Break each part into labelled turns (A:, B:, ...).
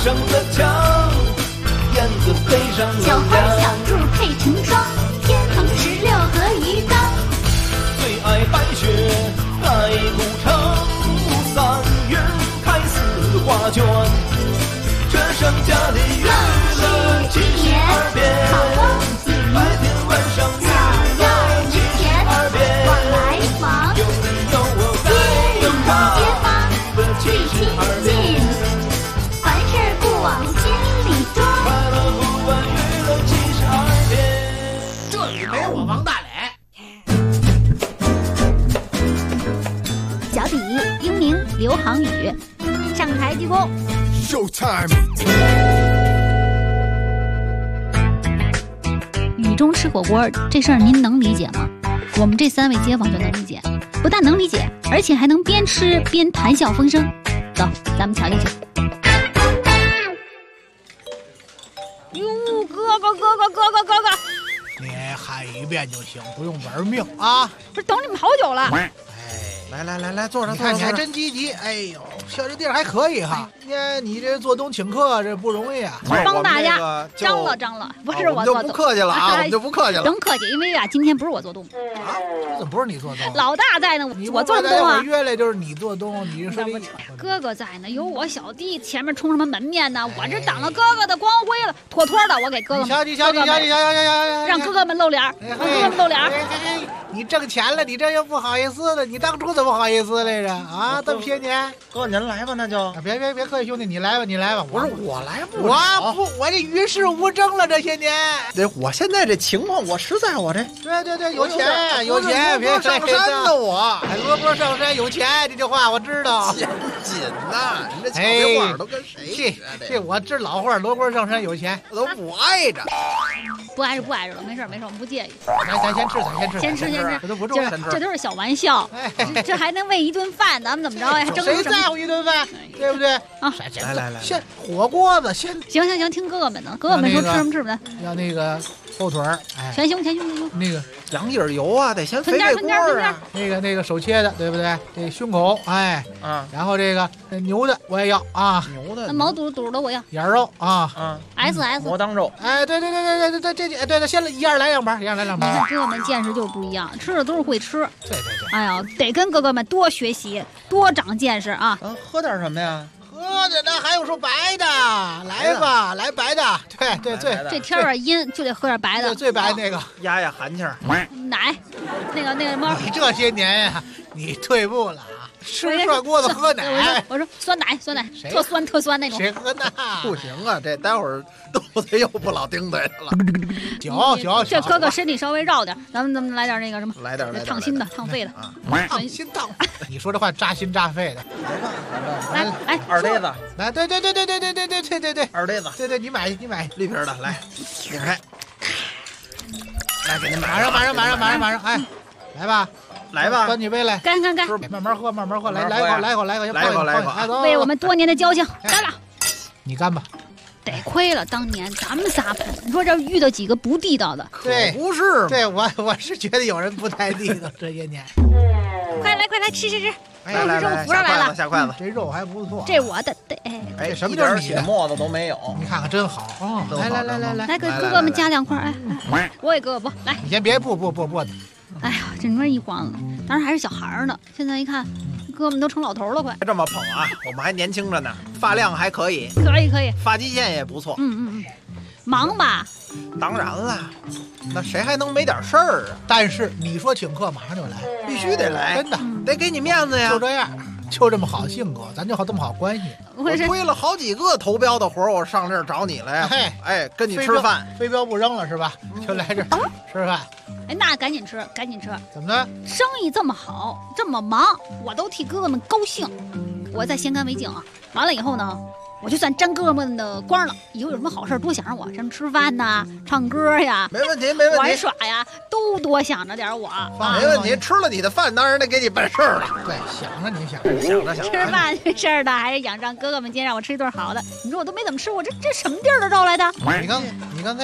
A: 上的墙，燕子飞上了
B: 小花小兔配成双，天蓬16和鱼缸。
A: 最爱白雪盖古城，3月开4画卷，这剩下的娱乐72变，白天晚上娱乐72变，
B: 往来往，
A: 有你有我
B: 街里街坊
A: 的
B: 最亲近，凡事不往心里装。
A: 快乐不问娱乐72变。
C: 这里没我王大磊。
B: 脚底英明刘航宇，上台鞠躬。
D: Showtime！
B: 雨中吃火锅这事儿您能理解吗？我们这3位街坊就能理解，不但能理解，而且还能边吃边谈笑风生。走，咱们瞧瞧去。
E: 哟，哥哥，
C: 你喊一遍就行，不用玩命啊！
E: 不是等你们好久了。
C: 来，坐着。你看你还真积极，哎呦，小这地儿还可以哈。你这做东请客，这不容易啊。
E: 帮大家张了，不是我做东，
D: 就不客气了啊，我们就不客气了。
E: 甭客气，因为啊，今天不是我做东
C: 啊，这怎么不是你做东？
E: 老大在呢，我做什么东啊？
C: 约来就是你做东，你说
E: 哥哥在呢，有我小弟前面冲什么门面呢？我这挡了哥哥的光辉了，妥妥的，我给哥哥们，
C: 你瞧，
E: 让哥哥们露脸，让哥哥们露脸。
C: 你挣钱了，你这又不好意思的，你当初怎么好意思来着啊？这么些年，
D: 哥您来吧，那就
C: 别客气，兄弟，你来吧。
D: 不是我来不了，
C: 我这与世无争了这些年。
D: 我现在这情况，我实在我这
C: 对，有钱，别
D: 上山的我，
C: 萝卜上山有钱，这句话我知道。
D: 紧呐，你这俏皮话都跟谁学的？
C: 这我这老话，萝卜上山有钱，
D: 我都不挨着，
E: 不挨着了，没事，我们不介意。
C: 咱先吃，
E: 这
C: 都不重要，
E: 这都是小玩笑，这还能喂一顿饭，咱们怎么着呀？还争
C: 谁在乎一顿饭，对不对？
E: 啊，
D: 来，
C: 先火锅子先。
E: 行，听哥哥们的，哥哥们说吃什么吃的。
C: 要那个后腿儿，
E: 全胸。
C: 那个
D: 羊印油啊，得先肥锅啊。
C: 那个手切的，对不对？这胸口，然后这个牛的我也要啊，
D: 牛的，
E: 那毛肚的我要，
C: 眼肉啊
E: ，SS
D: 魔当肉，
C: 对，先一样来2盘，
E: 你看哥哥们见识就不一样，吃的都是会吃。
C: 对，
E: 哎呀，得跟哥哥们多学习，多长见识啊！
D: 喝点什么呀？
C: 喝的那还有说白的，来吧，来白的，对，
E: 这天儿阴就得喝点白的，
C: 最白那个
D: 压寒气儿。
E: 奶，那个什么，
C: 你这些年呀，你退步了啊，吃涮锅子喝奶。
E: 我说酸奶，特酸那种。
C: 谁喝那？
D: 不行啊，这待会儿肚子又不老叮对了。
C: 酒，
E: 这哥哥身体稍微绕点，咱们来点那个什么，
D: 来点
E: 烫心的、烫肺的，
C: 烫心烫。你说这话扎心扎肺的。
E: 来，
D: 二呆子，
C: 来，对，
D: 二呆子，
C: 对，你买
D: 绿皮的，来，拧开，来给您买，
C: 马上，来吧，端起杯来，
E: 干，
C: 慢慢喝，来口，
E: 为我们多年的交情，干吧。
C: 你干吧。
E: 得亏了当年咱们仨，你说这遇到几个不地道的，
C: 对，
D: 不是，
C: 对我是觉得有人不太地道这些年。
E: 快来吃，
D: 来，
E: 扶上来了，
D: 下筷子，
C: 这肉还不错，
E: 这我的，
D: 哎，
C: 什么就是你的
D: 沫子都没有，
C: 你看看真好啊！
E: 来给哥哥们加2块，我给哥哥不来，
C: 你先别不，
E: 哎呀，这么一晃，当时还是小孩呢，现在一看，哥们都成老头了，快
D: 这么捧啊！我们还年轻着呢，发量还可以，
E: 可以，
D: 发际线也不错，
E: 忙吧？
D: 当然了，那谁还能没点事儿啊？
C: 但是你说请客马上就来，
D: 必须得来，
C: 真的
D: 得给你面子呀！
C: 就这样，就这么好性格，咱就这么好关系。
D: 我推了好几个投标的活儿，我上这儿找你来，跟你吃饭，
C: 飞镖不扔了是吧？就来这儿吃饭。
E: 哎，那赶紧吃！
C: 怎么的？
E: 生意这么好，这么忙，我都替哥哥们高兴。我再先干为敬啊！完了以后呢，我就算沾哥哥们的光了。以后有什么好事多想着我，什么吃饭呐、唱歌呀，
D: 没问题，
E: 玩耍呀，都多想着点我。
D: 没问题，吃了你的饭，当然得给你办事儿了。
C: 对，想着你想
D: 着。
E: 吃饭这事儿的，还是仰仗哥哥们今天让我吃一顿好的。你说我都没怎么吃过，这什么地儿都招来的？
C: 你刚才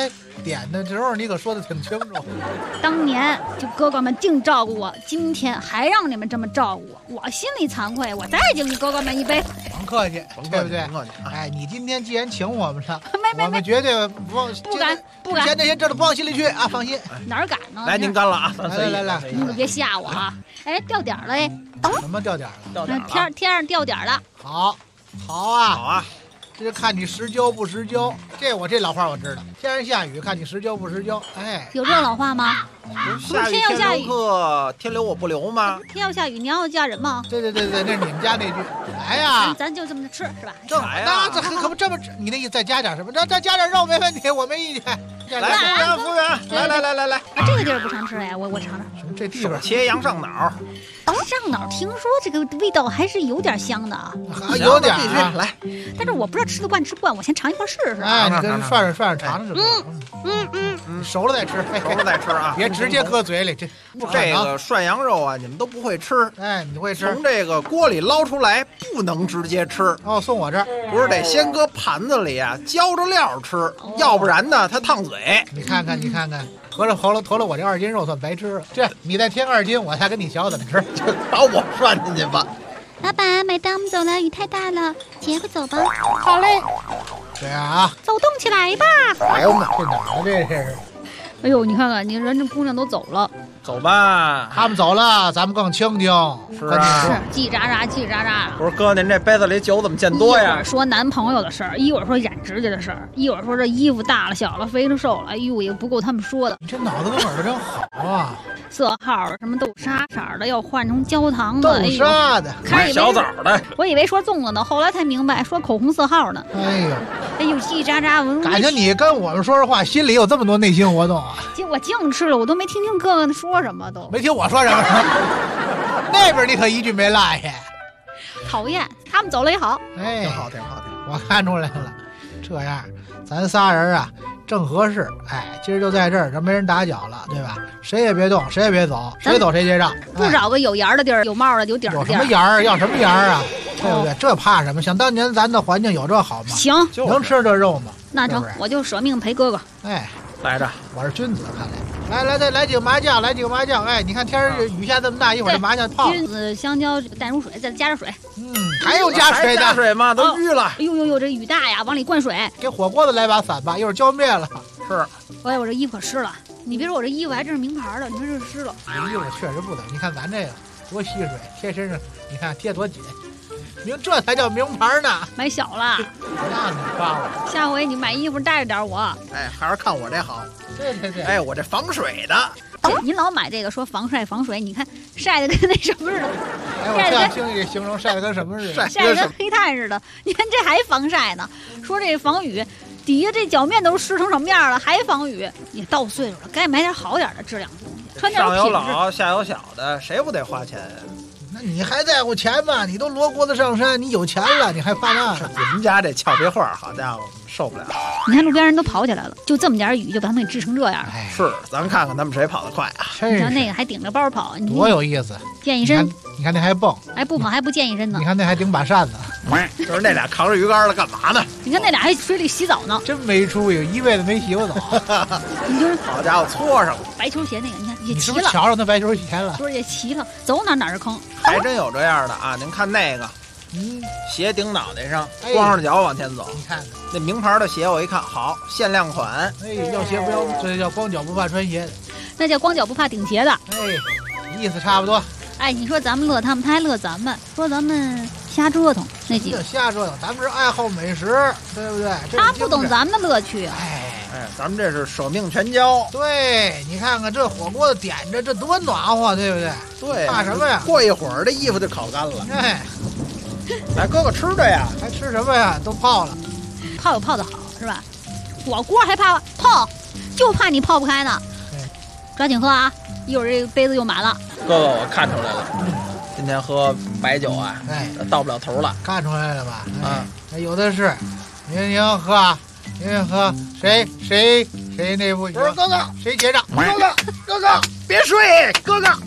C: 点的时候，你可说的挺清楚。
E: 当年就哥哥们净照顾我，今天还让你们这么照顾我，我心里惭愧，我再敬哥哥们一杯。
C: 甭客气，对不对？哎，你今天既然请我们了，我们绝对不敢，之前那些事都不往心里去啊，放心。
E: 哪儿敢呢？
D: 来，您干了啊！
C: 来，
E: 你可别吓我啊！哎，掉点了哎！
C: 什么掉点了？
E: 天上掉点了。
C: 好啊！这就看你实交不实交。这老话我知道，天上下雨，看你实交不实交。哎，
E: 有这老话吗？
D: 下雨天下雨，天留我不留吗？
E: 天要下雨，娘要嫁人吗？
C: 对，那是你们家那句。来呀，
E: 咱就这么吃是吧？
C: 那这可不这么，你那意思再加点什么？再加点肉没问题，我没意见。
D: 来，服务员，来！
E: 这个地儿不常吃哎，我尝尝。
C: 这地方
D: 切羊上脑。
E: 上脑听说这个味道还是有点香的啊，
C: 有点
D: 必须来。
E: 但是我不知道吃得惯吃不惯，我先尝一块试试。
C: 哎，你跟涮着尝尝。熟了再吃，啊！别直接搁嘴里，这
D: 个涮羊肉啊，你们都不会吃。
C: 哎，你会吃？
D: 从这个锅里捞出来，不能直接吃。
C: 哦，送我这儿，
D: 不是得先搁盘子里啊，浇着料吃，要不然呢，它烫嘴。
C: 你看看，合着投了我这2斤肉算白吃了。这你再添2斤，我再跟你学怎么吃，
D: 就把我涮进去吧。
E: 老板，买单，我们走了，雨太大了，结个走吧。
C: 好嘞。这样啊，
E: 走动起来吧。
C: 哎呦妈，这哪儿这是？
E: 哎呦，你看看，你人这姑娘都走了，
D: 走吧。
C: 他们走了，咱们更清静。
D: 是啊，
E: 是叽喳喳。
D: 不是哥，您这杯子里酒怎么见多呀？
E: 一会儿说男朋友的事儿，一会儿说染指甲的事儿，一会儿说这衣服大了小了，肥了瘦了，哎呦，也不够他们说的。
C: 你这脑子跟耳朵真好啊！
E: 色号的，什么豆沙色的，要换成焦糖的，
C: 豆沙的，
E: 开
D: 小枣的，
E: 我以为说粽子呢，后来才明白说口红色号呢。哎呦，叽喳喳，
C: 感情你跟我们说实话，心里有这么多内心活动啊！
E: 我净吃了，我都没听哥哥说什么，都
C: 没听我说什么。那边你可一句没落下。
E: 讨厌，他们走了也好。
C: 哎，
D: 挺好。
C: 我看出来了，这样咱仨人啊正合适。哎，今儿就在这儿，这没人打搅了，对吧？谁也别动，谁也别走，谁走谁结账。
E: 不找个有檐的地儿，有帽的，有底儿的地儿。
C: 有什么檐儿？要什么檐儿啊？对不对？这怕什么？想当年咱的环境有这好吗？
E: 行，
C: 能吃这肉吗？
E: 那成，我就舍命陪哥哥。
C: 哎，
D: 来着，
C: 我是君子，看来。再来几个麻将，哎，你看天儿雨下这么大，一会儿这麻将泡。
E: 菌子、香蕉、淡如水，再加点水。
C: 还有加水的？
D: 加水吗？都淤了。
E: 哎呦，这雨大呀，往里灌水。
C: 给火锅子来把伞吧，一会儿浇灭了。
D: 是。
E: 哎，我这衣服可湿了。你别说我这衣服还真是名牌的，你说这湿了。
C: 这衣服确实不等，你看咱这个多吸水，贴身上，你看贴多紧。这才叫名牌呢！
E: 买小了，
C: 那你夸我。
E: 下回你买衣服带着点我。
D: 哎，还是看我这好。
C: 对。
D: 哎，我这防水的。
E: 您老买这个说防晒，你看晒的跟那什么似的。
C: 哎，我这样听你这形容晒的跟什么似的？
E: 晒的跟黑炭似的。你看这还防晒呢，说这防雨，底下这脚面都湿成什么样了，还防雨。你到岁数了，该买点好点的质量东西，穿点
D: 上有老下有小的，谁不得花钱呀？
C: 那你还在乎钱吗？你都罗锅子上山，你有钱了，你还怕那？
D: 你们家这俏皮话，好家伙，受不了！
E: 你看路边人都跑起来了，就这么点雨就把他们给治成这样了。
D: 是，咱看看他们谁跑得快啊！
E: 你看那个还顶着包跑，
C: 多有意思！
E: 健一身，
C: 你看那还蹦，
E: 还不跑还不健一身呢。
C: 你看那还顶把扇子，
D: 就是那俩扛着鱼竿的干嘛呢？
E: 你看那俩还水里洗澡呢，
C: 真没出息，一辈子没洗过澡。
E: 你就是
D: 好家伙，搓上了
E: 白球鞋那个，你看也齐了。
C: 你是不是瞧着那白球鞋了？
E: 不是也齐了，走哪是坑。
D: 还真有这样的啊！您看那个，鞋顶脑袋上，光着脚往前走。
C: 你看
D: 那名牌的鞋，我一看好，限量款。
C: 哎，要鞋不要，这叫光脚不怕穿鞋的，
E: 那叫光脚不怕顶鞋的。
C: 哎，意思差不多。
E: 哎，你说咱们乐他们，他还乐咱们，说咱们瞎折腾那几个。
C: 瞎折腾，咱们是爱好美食，对不对？
E: 他不懂咱们的乐趣啊。
D: 哎，咱们这是舍命全交。
C: 对，你看看这火锅子点着，这多暖和，对不对？
D: 对，
C: 怕什么呀？
D: 过一会儿这衣服就烤干了。
C: 哎，
D: 来哥哥吃着呀，
C: 还吃什么呀？都泡了，
E: 泡有泡的好是吧？火锅还怕泡，就怕你泡不开呢。抓紧喝啊！一会儿这杯子又满了。
D: 哥哥，我看出来了，今天喝白酒啊，到不了头了。
C: 看出来了吧？有的是。您喝啊，您喝。谁那不行？
D: 不是哥哥，
C: 谁结账？
D: 哥哥，别睡，哥哥。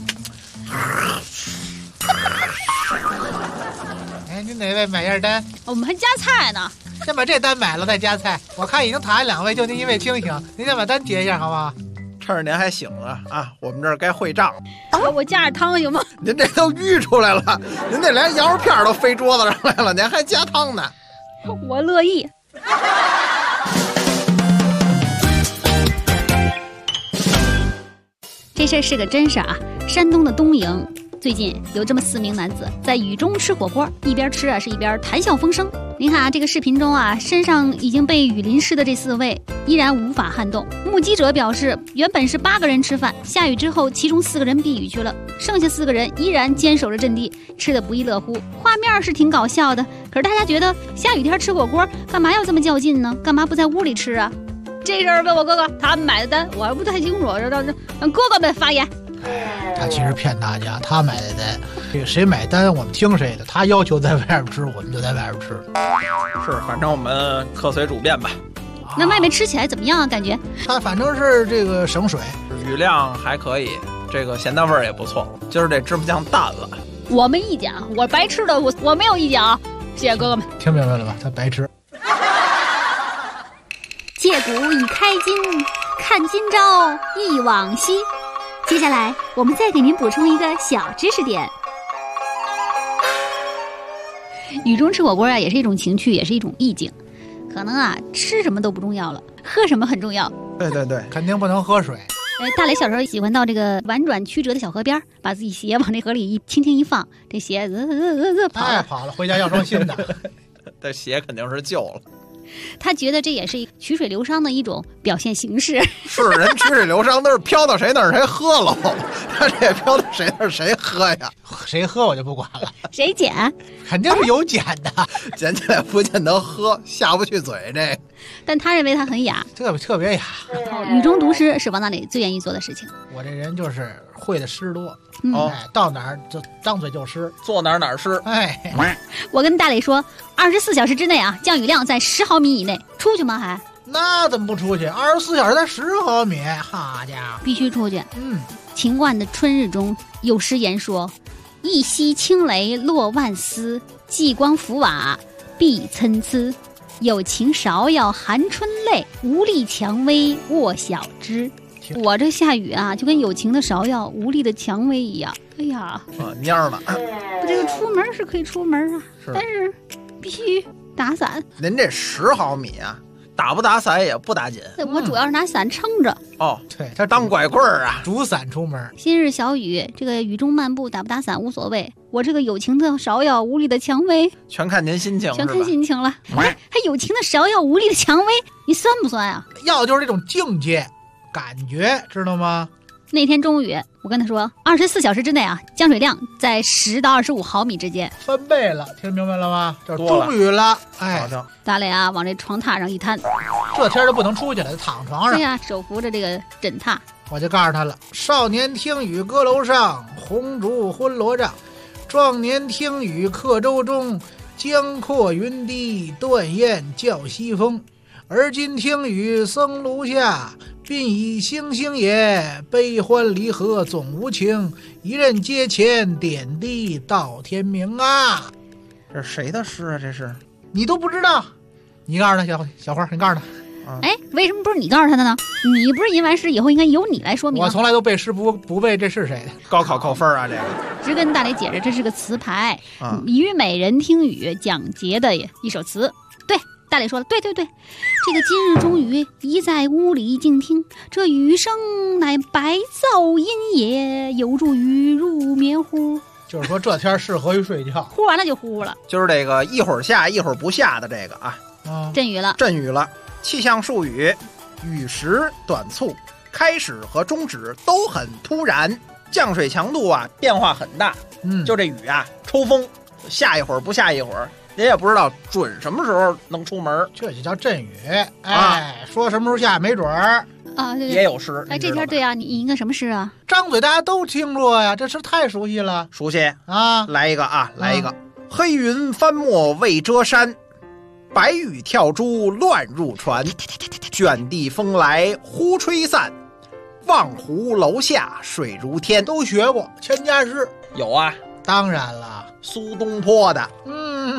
C: 哎，你哪位买样单？
E: 我们还加菜呢。
C: 先把这单买了再加菜。我看已经躺下2位，就您1位清醒，您先把单结一下好吗？
D: 趁着您还醒了啊，我们这儿该会账了。
E: 我加点汤行吗？
D: 您这都淤出来了，您这连羊肉片都飞桌子上来了，您还加汤呢？
E: 我乐意。这事儿是个真事儿啊！山东的东营最近有这么4名男子在雨中吃火锅，一边吃是一边谈笑风生。您看啊，这个视频中啊，身上已经被雨淋湿的这4位依然无法撼动。目击者表示，原本是8个人吃饭，下雨之后，其中4个人避雨去了，剩下4个人依然坚守着阵地，吃得不亦乐乎。画面是挺搞笑的，可是大家觉得下雨天吃火锅，干嘛要这么较劲呢？干嘛不在屋里吃啊？这事儿问我哥哥，他们买的单，我还不太清楚，让哥哥们发言。
C: 他其实骗大家，他买的单，这个谁买单我们听谁的，他要求在外边吃，我们就在外边吃。
D: 是，反正我们客随主便吧。
E: 那外面吃起来怎么样啊？感觉
C: 他反正是这个省水，
D: 雨量还可以，这个咸淡味儿也不错。今儿这芝麻酱淡了，
E: 我没意见啊，我白吃的我没有意见啊，谢谢哥哥们。
C: 听明白了吧？他白吃。
B: 借古已开今，看今朝忆往昔。接下来我们再给您补充一个小知识点。
E: 雨中吃火锅啊，也是一种情趣，也是一种意境。可能啊，吃什么都不重要了，喝什么很重要。
D: 对对对，
C: 肯定不能喝水。
E: 大磊小时候喜欢到这个婉转曲折的小河边，把自己鞋往这河里轻轻一放，这鞋
C: 跑了，回家要双新的。
D: 这鞋肯定是旧了。
E: 他觉得这也是曲水流觞的一种表现形式。
D: 是人曲水流觞都是飘到谁那儿谁喝了，他这也飘到谁那儿谁喝呀？
C: 谁喝我就不管了，
E: 谁捡？
C: 肯定是有捡的，
D: 捡起来不见得喝，下不去嘴这。
E: 但他认为他很雅，
C: 特别雅。
E: 雨中读诗是王大磊最愿意做的事情。
C: 我这人就是会的诗多，
D: 哦，
C: 到哪儿就张嘴就诗，
D: 坐哪儿哪儿诗。
C: 哎，
E: 我跟大磊说，24小时之内啊，降雨量在10毫米以内，出去吗？还
C: 那怎么不出去？24小时才10毫米，好家伙，
E: 必须出去。秦观的春日中有诗言说：“一夕清雷落万丝，霁光浮瓦碧参差。有情芍药含春泪，无力蔷薇卧小枝。”我这下雨啊，就跟有情的芍药、无力的蔷薇一样。哎呀，
D: 蔫儿了。
E: 我这个出门是可以出门啊，但是必须打伞。
D: 您这10毫米啊，打不打伞也不打紧。
E: 我主要是拿伞撑着。
D: 哦，
C: 对，他
D: 当拐棍儿啊，
C: 主伞出门。
E: 今日小雨，这个雨中漫步，打不打伞无所谓。我这个有情的芍药，无力的蔷薇，
D: 全看您心情，
E: 全看心情了。还有情的芍药，无力的蔷薇，你酸不酸啊？
C: 要就是这种境界。感觉知道吗？
E: 那天中雨，我跟他说，24小时之内啊，降水量在10到25毫米之间，
C: 翻倍了，听明白了吗？这终雨了，哎，
E: 大磊啊，往这床榻上一摊，
C: 这天就不能出去了，躺床上。
E: 对呀，手扶着这个枕榻，
C: 我就告诉他了：少年听雨歌楼上，红烛昏罗帐；壮年听雨客舟中，江阔云低，断雁叫西风。而今听雨僧庐下，鬓已星星也，悲欢离合总无情，一任阶前点滴到天明啊！
D: 这谁的诗啊？这是
C: 你都不知道？你告诉他，小花，你告诉他。
E: 哎，为什么不是你告诉他的呢？你不是吟完诗以后应该由你来说明？
C: 我从来都背诗不背这是谁的。
D: 高考扣分啊！这个
E: 直跟大磊解释，这是个词牌，虞美人听雨讲节的一首词。对，大磊说了，对，这个今日中雨，宜在屋里静听，这雨声乃白噪音也，有助于入眠乎。
C: 就是说这天适合于睡觉，
E: 呼完了就呼了。
D: 就是这个一会儿下一会儿不下的这个啊，
E: 阵雨了，
D: 阵雨了。气象术语，雨时短促，开始和终止都很突然，降水强度啊变化很大。就这雨啊抽风，下一会儿不下一会儿，人也不知道准什么时候能出门，
C: 这就叫阵雨。哎，说什么时候下没准儿
E: 啊，对
D: 也有诗。
E: 哎，这天对啊，你应该什么诗啊？
C: 张嘴大家都听过呀，这诗太熟悉了。
D: 熟悉
C: 啊，
D: 来一个啊，来一个。黑云翻墨未遮山，白雨跳珠乱入船，卷地风来忽吹散，望湖楼下水如天。
C: 都学过千家诗。
D: 有啊，
C: 当然了，
D: 苏东坡的。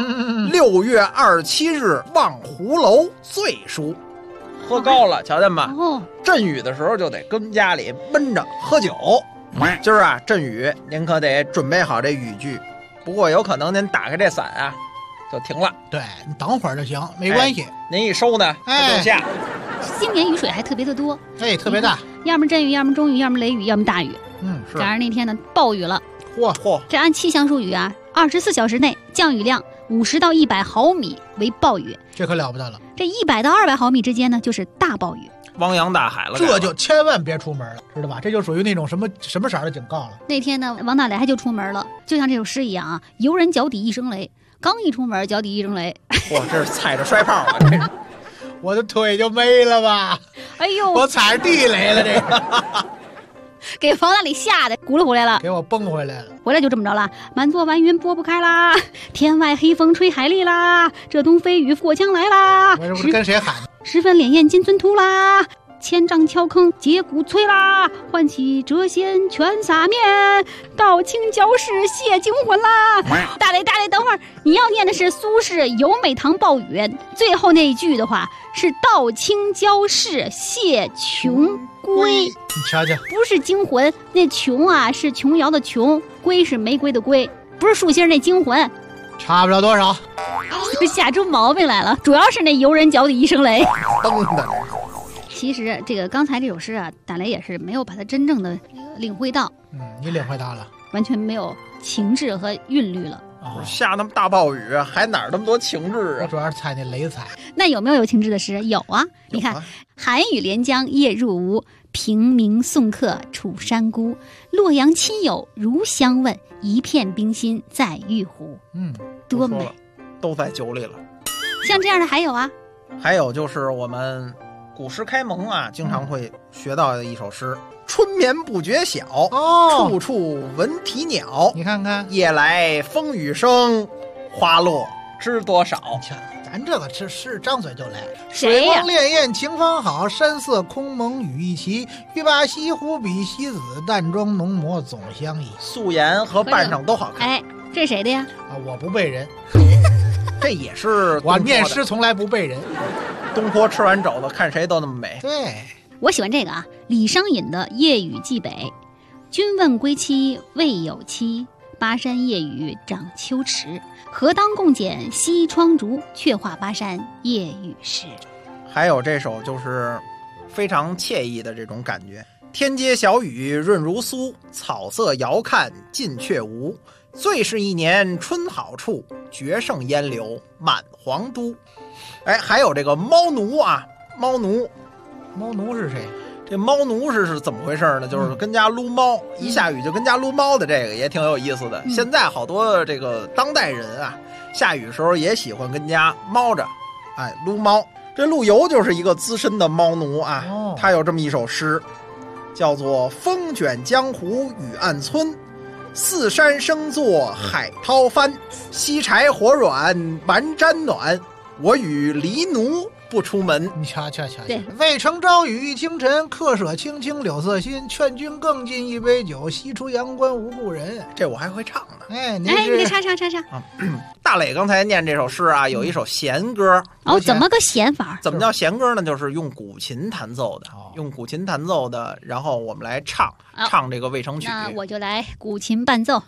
D: 6月27日望湖楼醉书，喝高了，瞧见吧？
B: 哦，
D: 阵雨的时候就得跟家里闷着喝酒。今儿啊，阵雨您可得准备好这雨具，不过有可能您打开这伞啊，就停了。
C: 对，你等会儿就行，没关系。
D: 您一收呢，它就下。
B: 今年雨水还特别的多，
C: 特别大，
B: 要么阵雨，要么中雨，要么雷雨，要么大雨。
D: 是。
B: 赶上那天呢，暴雨了。
D: 嚯！
B: 这按气象术语啊，24小时内降雨量50到100毫米为暴雨，
C: 这可了不得了。
B: 这100到200毫米之间呢，就是大暴雨。
D: 汪洋大海了，
C: 这就千万别出门了，知道吧？这就属于那种什么色的警告了。
B: 那天呢，王大雷还就出门了，就像这首诗一样啊，游人脚底一声雷。刚一出门，脚底一声雷。
D: 哇，这是踩着摔炮啊！这是，
C: 我的腿就没了吧？
B: 哎呦，
C: 我踩着地雷了，这个
B: 给王大雷吓得咕噜回来了，
C: 给我蹦回来了。
B: 回来就这么着了，满座晚云拨不开啦，天外黑风吹海力啦，这东飞雨过江来啦。
C: 我这不是跟谁喊的？
B: 十分潋滟金樽吐啦，千丈峭坑节骨摧啦，唤起谪仙全撒面，道清教室谢惊魂啦。大雷，等会儿你要念的是苏轼《游美堂暴雨》，最后那一句的话是道清教室谢琼归。
C: 你瞧瞧，
B: 不是惊魂，那琼啊是琼瑶的琼，归是玫瑰的归，不是树心那惊魂，
C: 差不了多少。
B: 吓出毛病来了，主要是那游人脚底一声雷。
D: 蹬的。
B: 其实这个刚才这首诗啊，大雷也是没有把它真正的领会到。
C: 你领会到了，
B: 完全没有情致和韵律了。
D: 下那么大暴雨，还哪儿那么多情致啊？
C: 我主要是猜那雷彩。
B: 那有没有情致的诗？有啊，你看，寒雨连江夜入吴，平明送客楚山孤。洛阳亲友如相问，一片冰心在玉壶。多美，
D: 都在酒里了。
B: 像这样的还有啊，
D: 还有就是我们古诗开蒙啊，经常会学到的一首诗：春眠不觉晓，处处闻啼鸟。
C: 你看看，
D: 夜来风雨声，花落知多少。
C: 你瞧，咱这个是张嘴就来。
B: 谁呀？
C: 水光潋滟晴方好，山色空蒙雨亦奇。欲把西湖比西子，淡妆浓抹总相宜。
D: 素颜和扮上都好看。
B: 哎，这是谁的呀？
C: 我不背人。
D: 这也是
C: 我念诗从来不背人。
D: 东坡吃完肘子，看谁都那么美。
C: 对，
B: 我喜欢这个啊，李商隐的《夜雨寄北》。君问归期未有期，巴山夜雨涨秋池。何当共剪西窗烛，却话巴山夜雨时。
D: 还有这首就是非常惬意的这种感觉。天街小雨润如酥，草色遥看近却无。最是一年春好处，绝胜烟柳满皇都。哎，还有这个猫奴啊，猫奴
C: 是谁？
D: 这猫奴是怎么回事呢？就是跟家撸猫，一下雨就跟家撸猫的，这个也挺有意思的。现在好多这个当代人啊，下雨的时候也喜欢跟家猫着，哎，撸猫。这陆游就是一个资深的猫奴啊，他有这么一首诗，叫做《风卷江湖雨暗村》。四山生作海涛翻，西柴火软玩毡暖。我与狸奴不出门。
C: 你瞧，
B: 对，
C: 渭城朝雨浥轻尘，客舍青青柳色新。劝君更尽一杯酒，西出阳关无故人。
D: 这我还会唱呢。
C: 哎，你
B: 给唱。
D: 大磊刚才念这首诗啊，有一首弦歌。
B: 怎么个弦法？
D: 怎么叫弦歌呢？就是用古琴弹奏的，然后我们来唱这个渭城曲。
B: 那我就来古琴伴奏。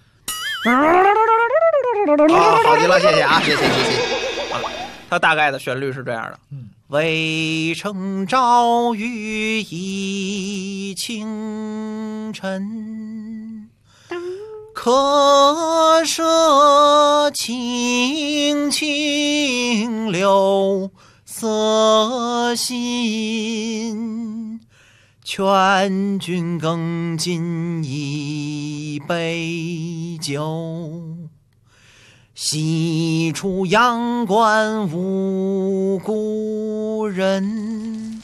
D: 好极了，谢谢啊，谢谢。它大概的旋律是这样的：渭城朝雨浥轻尘，客舍青青柳色新。劝君更尽一杯酒，西出阳关无故人。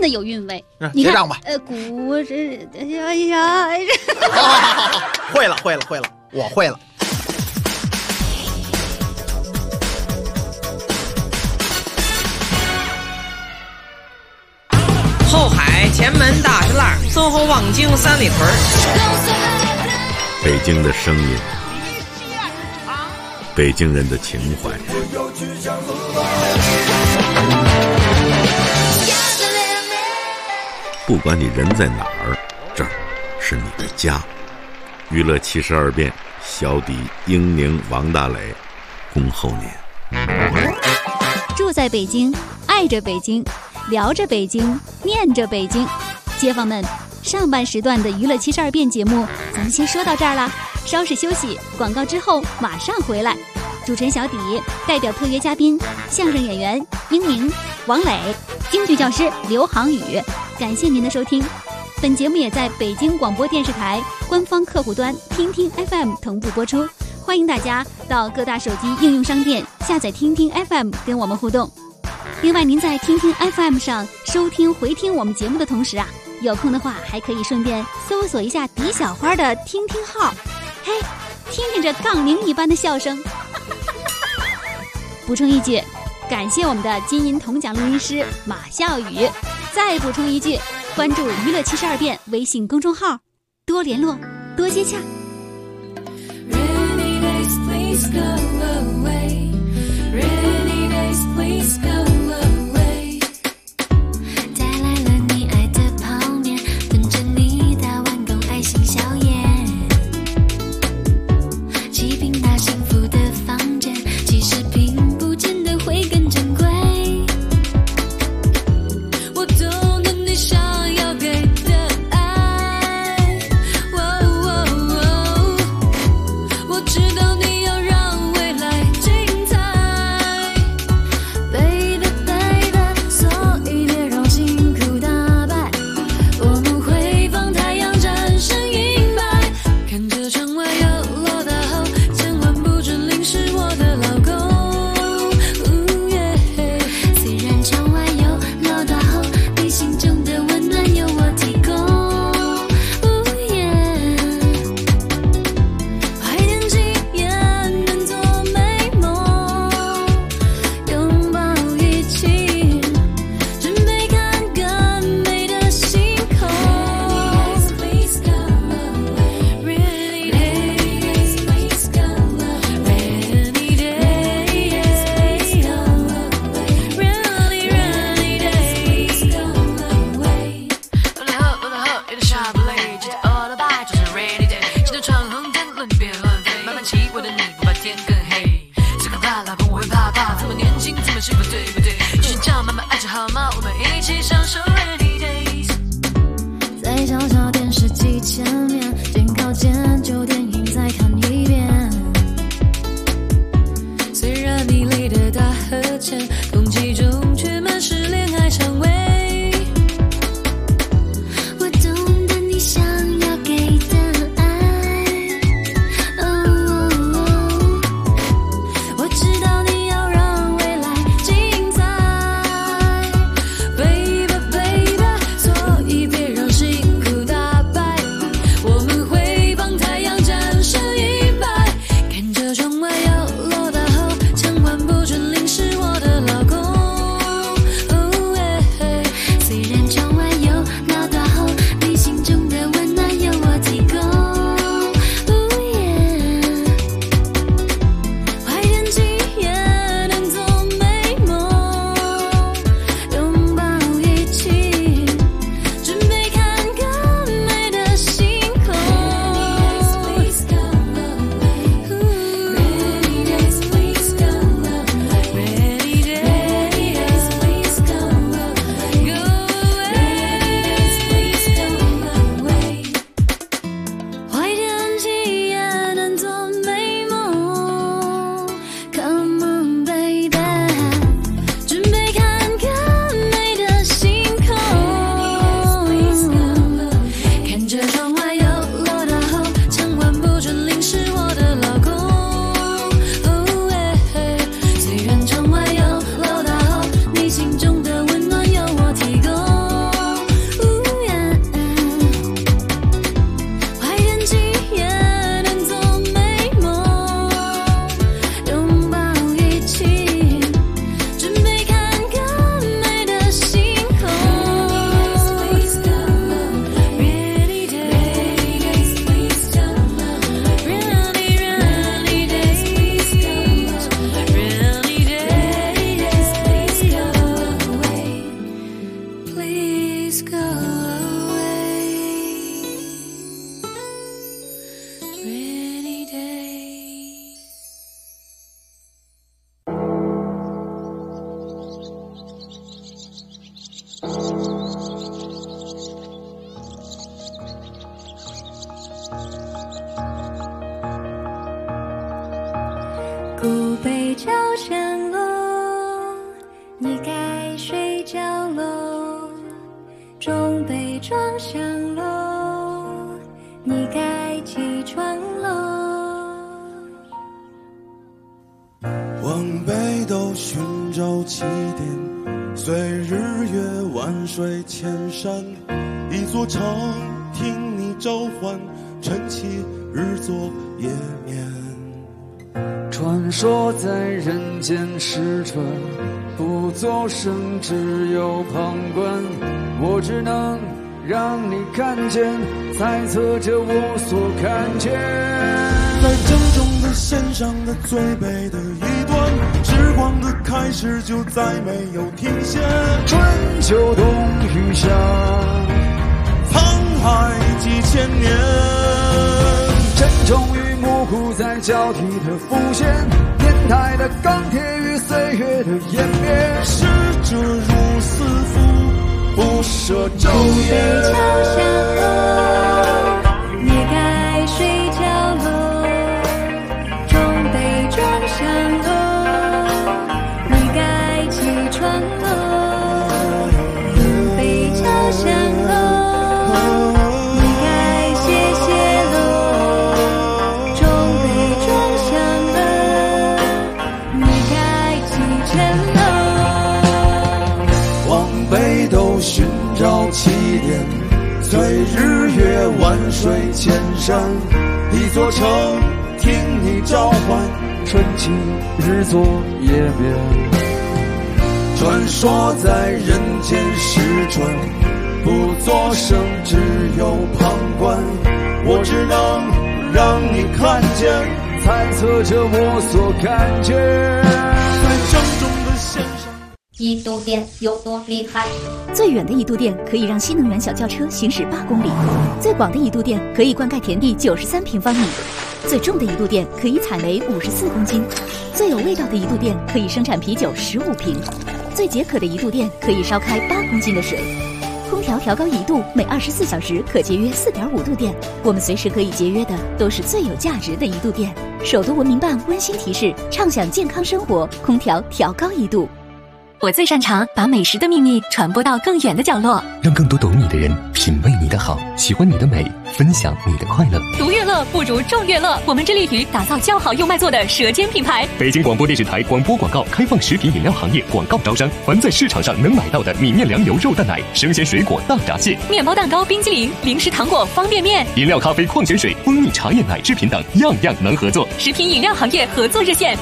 E: 的有韵味。
D: 结账吧。
E: 鼓这哎呀，
D: 好，会了，我会了。
F: 后海前门大石栏，孙侯望京三里屯。
G: 北京的声音，北京人的情怀。不管你人在哪儿，这儿是你的家。娱乐72变，小底英宁、王大磊，恭候您。
B: 住在北京，爱着北京，聊着北京，念着北京。街坊们，上半时段的娱乐72变节目咱们先说到这儿了，稍事休息，广告之后马上回来。主持人小底代表特约嘉宾相声演员英宁、王磊，京剧教师刘航宇，感谢您的收听。本节目也在北京广播电视台官方客户端听听 FM 同步播出，欢迎大家到各大手机应用商店下载听听 FM 跟我们互动。另外，您在听听 FM 上收听回听我们节目的同时啊，有空的话还可以顺便搜索一下狄小花的听听号，嘿，听听这杠铃一般的笑声。补充一句，感谢我们的金银铜奖录音师马笑宇。再补充一句，关注娱乐72变微信公众号，多联络，多接洽。Rainy days, please go away. Rainy days, please go away. 带来了你爱的泡面，等着你打完工爱心宵夜。七平大幸福的房间，其实并不见得会更珍贵。我懂得你想要给的爱，我知道你要让未来精彩。Baby，所以别让辛苦打败，我们会放太阳战胜阴霾。看着窗外有落大后，千万不准淋湿我的老公。虽然窗外有落大后，你心中的温暖由我提供。怀念几眼能做美梦，拥抱一起，准备看更美的星空。Please go away, rainy days. Please go away, rainy days. Rainy days. Go away.
H: 我来喝，有点下不累，记得饿了吧，就是 rainy day。记得闯红灯了，你别乱飞，慢慢骑过的你不怕天更黑。这个怕老公我会怕，这么年轻，这么幸福，对不对？就先这样慢慢爱着好吗？我们一起享受 rainy days。
B: 在小小电视机前面，边靠近旧电影再看一遍。虽然你累得打呵欠，空气中却满是恋爱香味。我懂得你想要给的爱，我知道你要让未来精彩。
H: rainy day.
I: 古北朝晨落，你该睡觉喽。中北庄上楼，你该起床喽。
J: 往北斗寻找起点，随日月万水千山，一座城听你召唤，晨起日作夜眠。
K: 传说在人间失传，不作声，只有旁观。我只能让你看见，猜测着我所看见。
J: 在正中的线上的最北的一端，时光的开始就再没有停歇。
K: 春秋冬雨夏，
J: 沧海几千年。
K: 真终与模糊在交替的浮现，年代的钢铁与岁月的演变。
J: 逝者如斯夫，不舍昼夜。
I: 桥上楼，你该睡觉喽。中北庄上楼，你该起床喽。古北桥上楼，你该歇歇喽。中北庄上楼，你该启程喽。
J: 往北斗寻找起点，随日月万水千山，一座城听你召唤，
K: 春起日作夜眠。
J: 传说在人间失传，不作声，只有旁观。我只能让你看见，
K: 猜测着我所看见。
J: 在正中的线上。
L: 一度电有多厉害？
M: 最远的一度电可以让新能源小轿车行驶8公里，最广的一度电可以灌溉田地93平方米，最重的一度电可以采煤54公斤，最有味道的一度电可以生产啤酒15瓶，最解渴的一度电可以烧开8公斤的水。空调调高1度，每24小时可节约4.5度电。我们随时可以节约的都是最有价值的一度电。首都文明办温馨提示：畅享健康生活，空调调高1度。
N: 我最擅长把美食的秘密传播到更远的角落，
O: 让更多懂你的人品味你的好，喜欢你的美，分享你的快乐。
N: 独乐乐不如众乐乐，我们致力于打造较好又卖座的舌尖品牌。
O: 北京广播电视台广播广告开放食品饮料行业广告招商，凡在市场上能买到的米面粮油肉蛋奶、生鲜水果大闸蟹、
N: 面包蛋糕、冰激凌、零食糖果、方便面、
O: 饮料、咖啡、矿泉水、蜂蜜、茶叶、奶制品等，样样能合作。
N: 食品饮料行业合作热线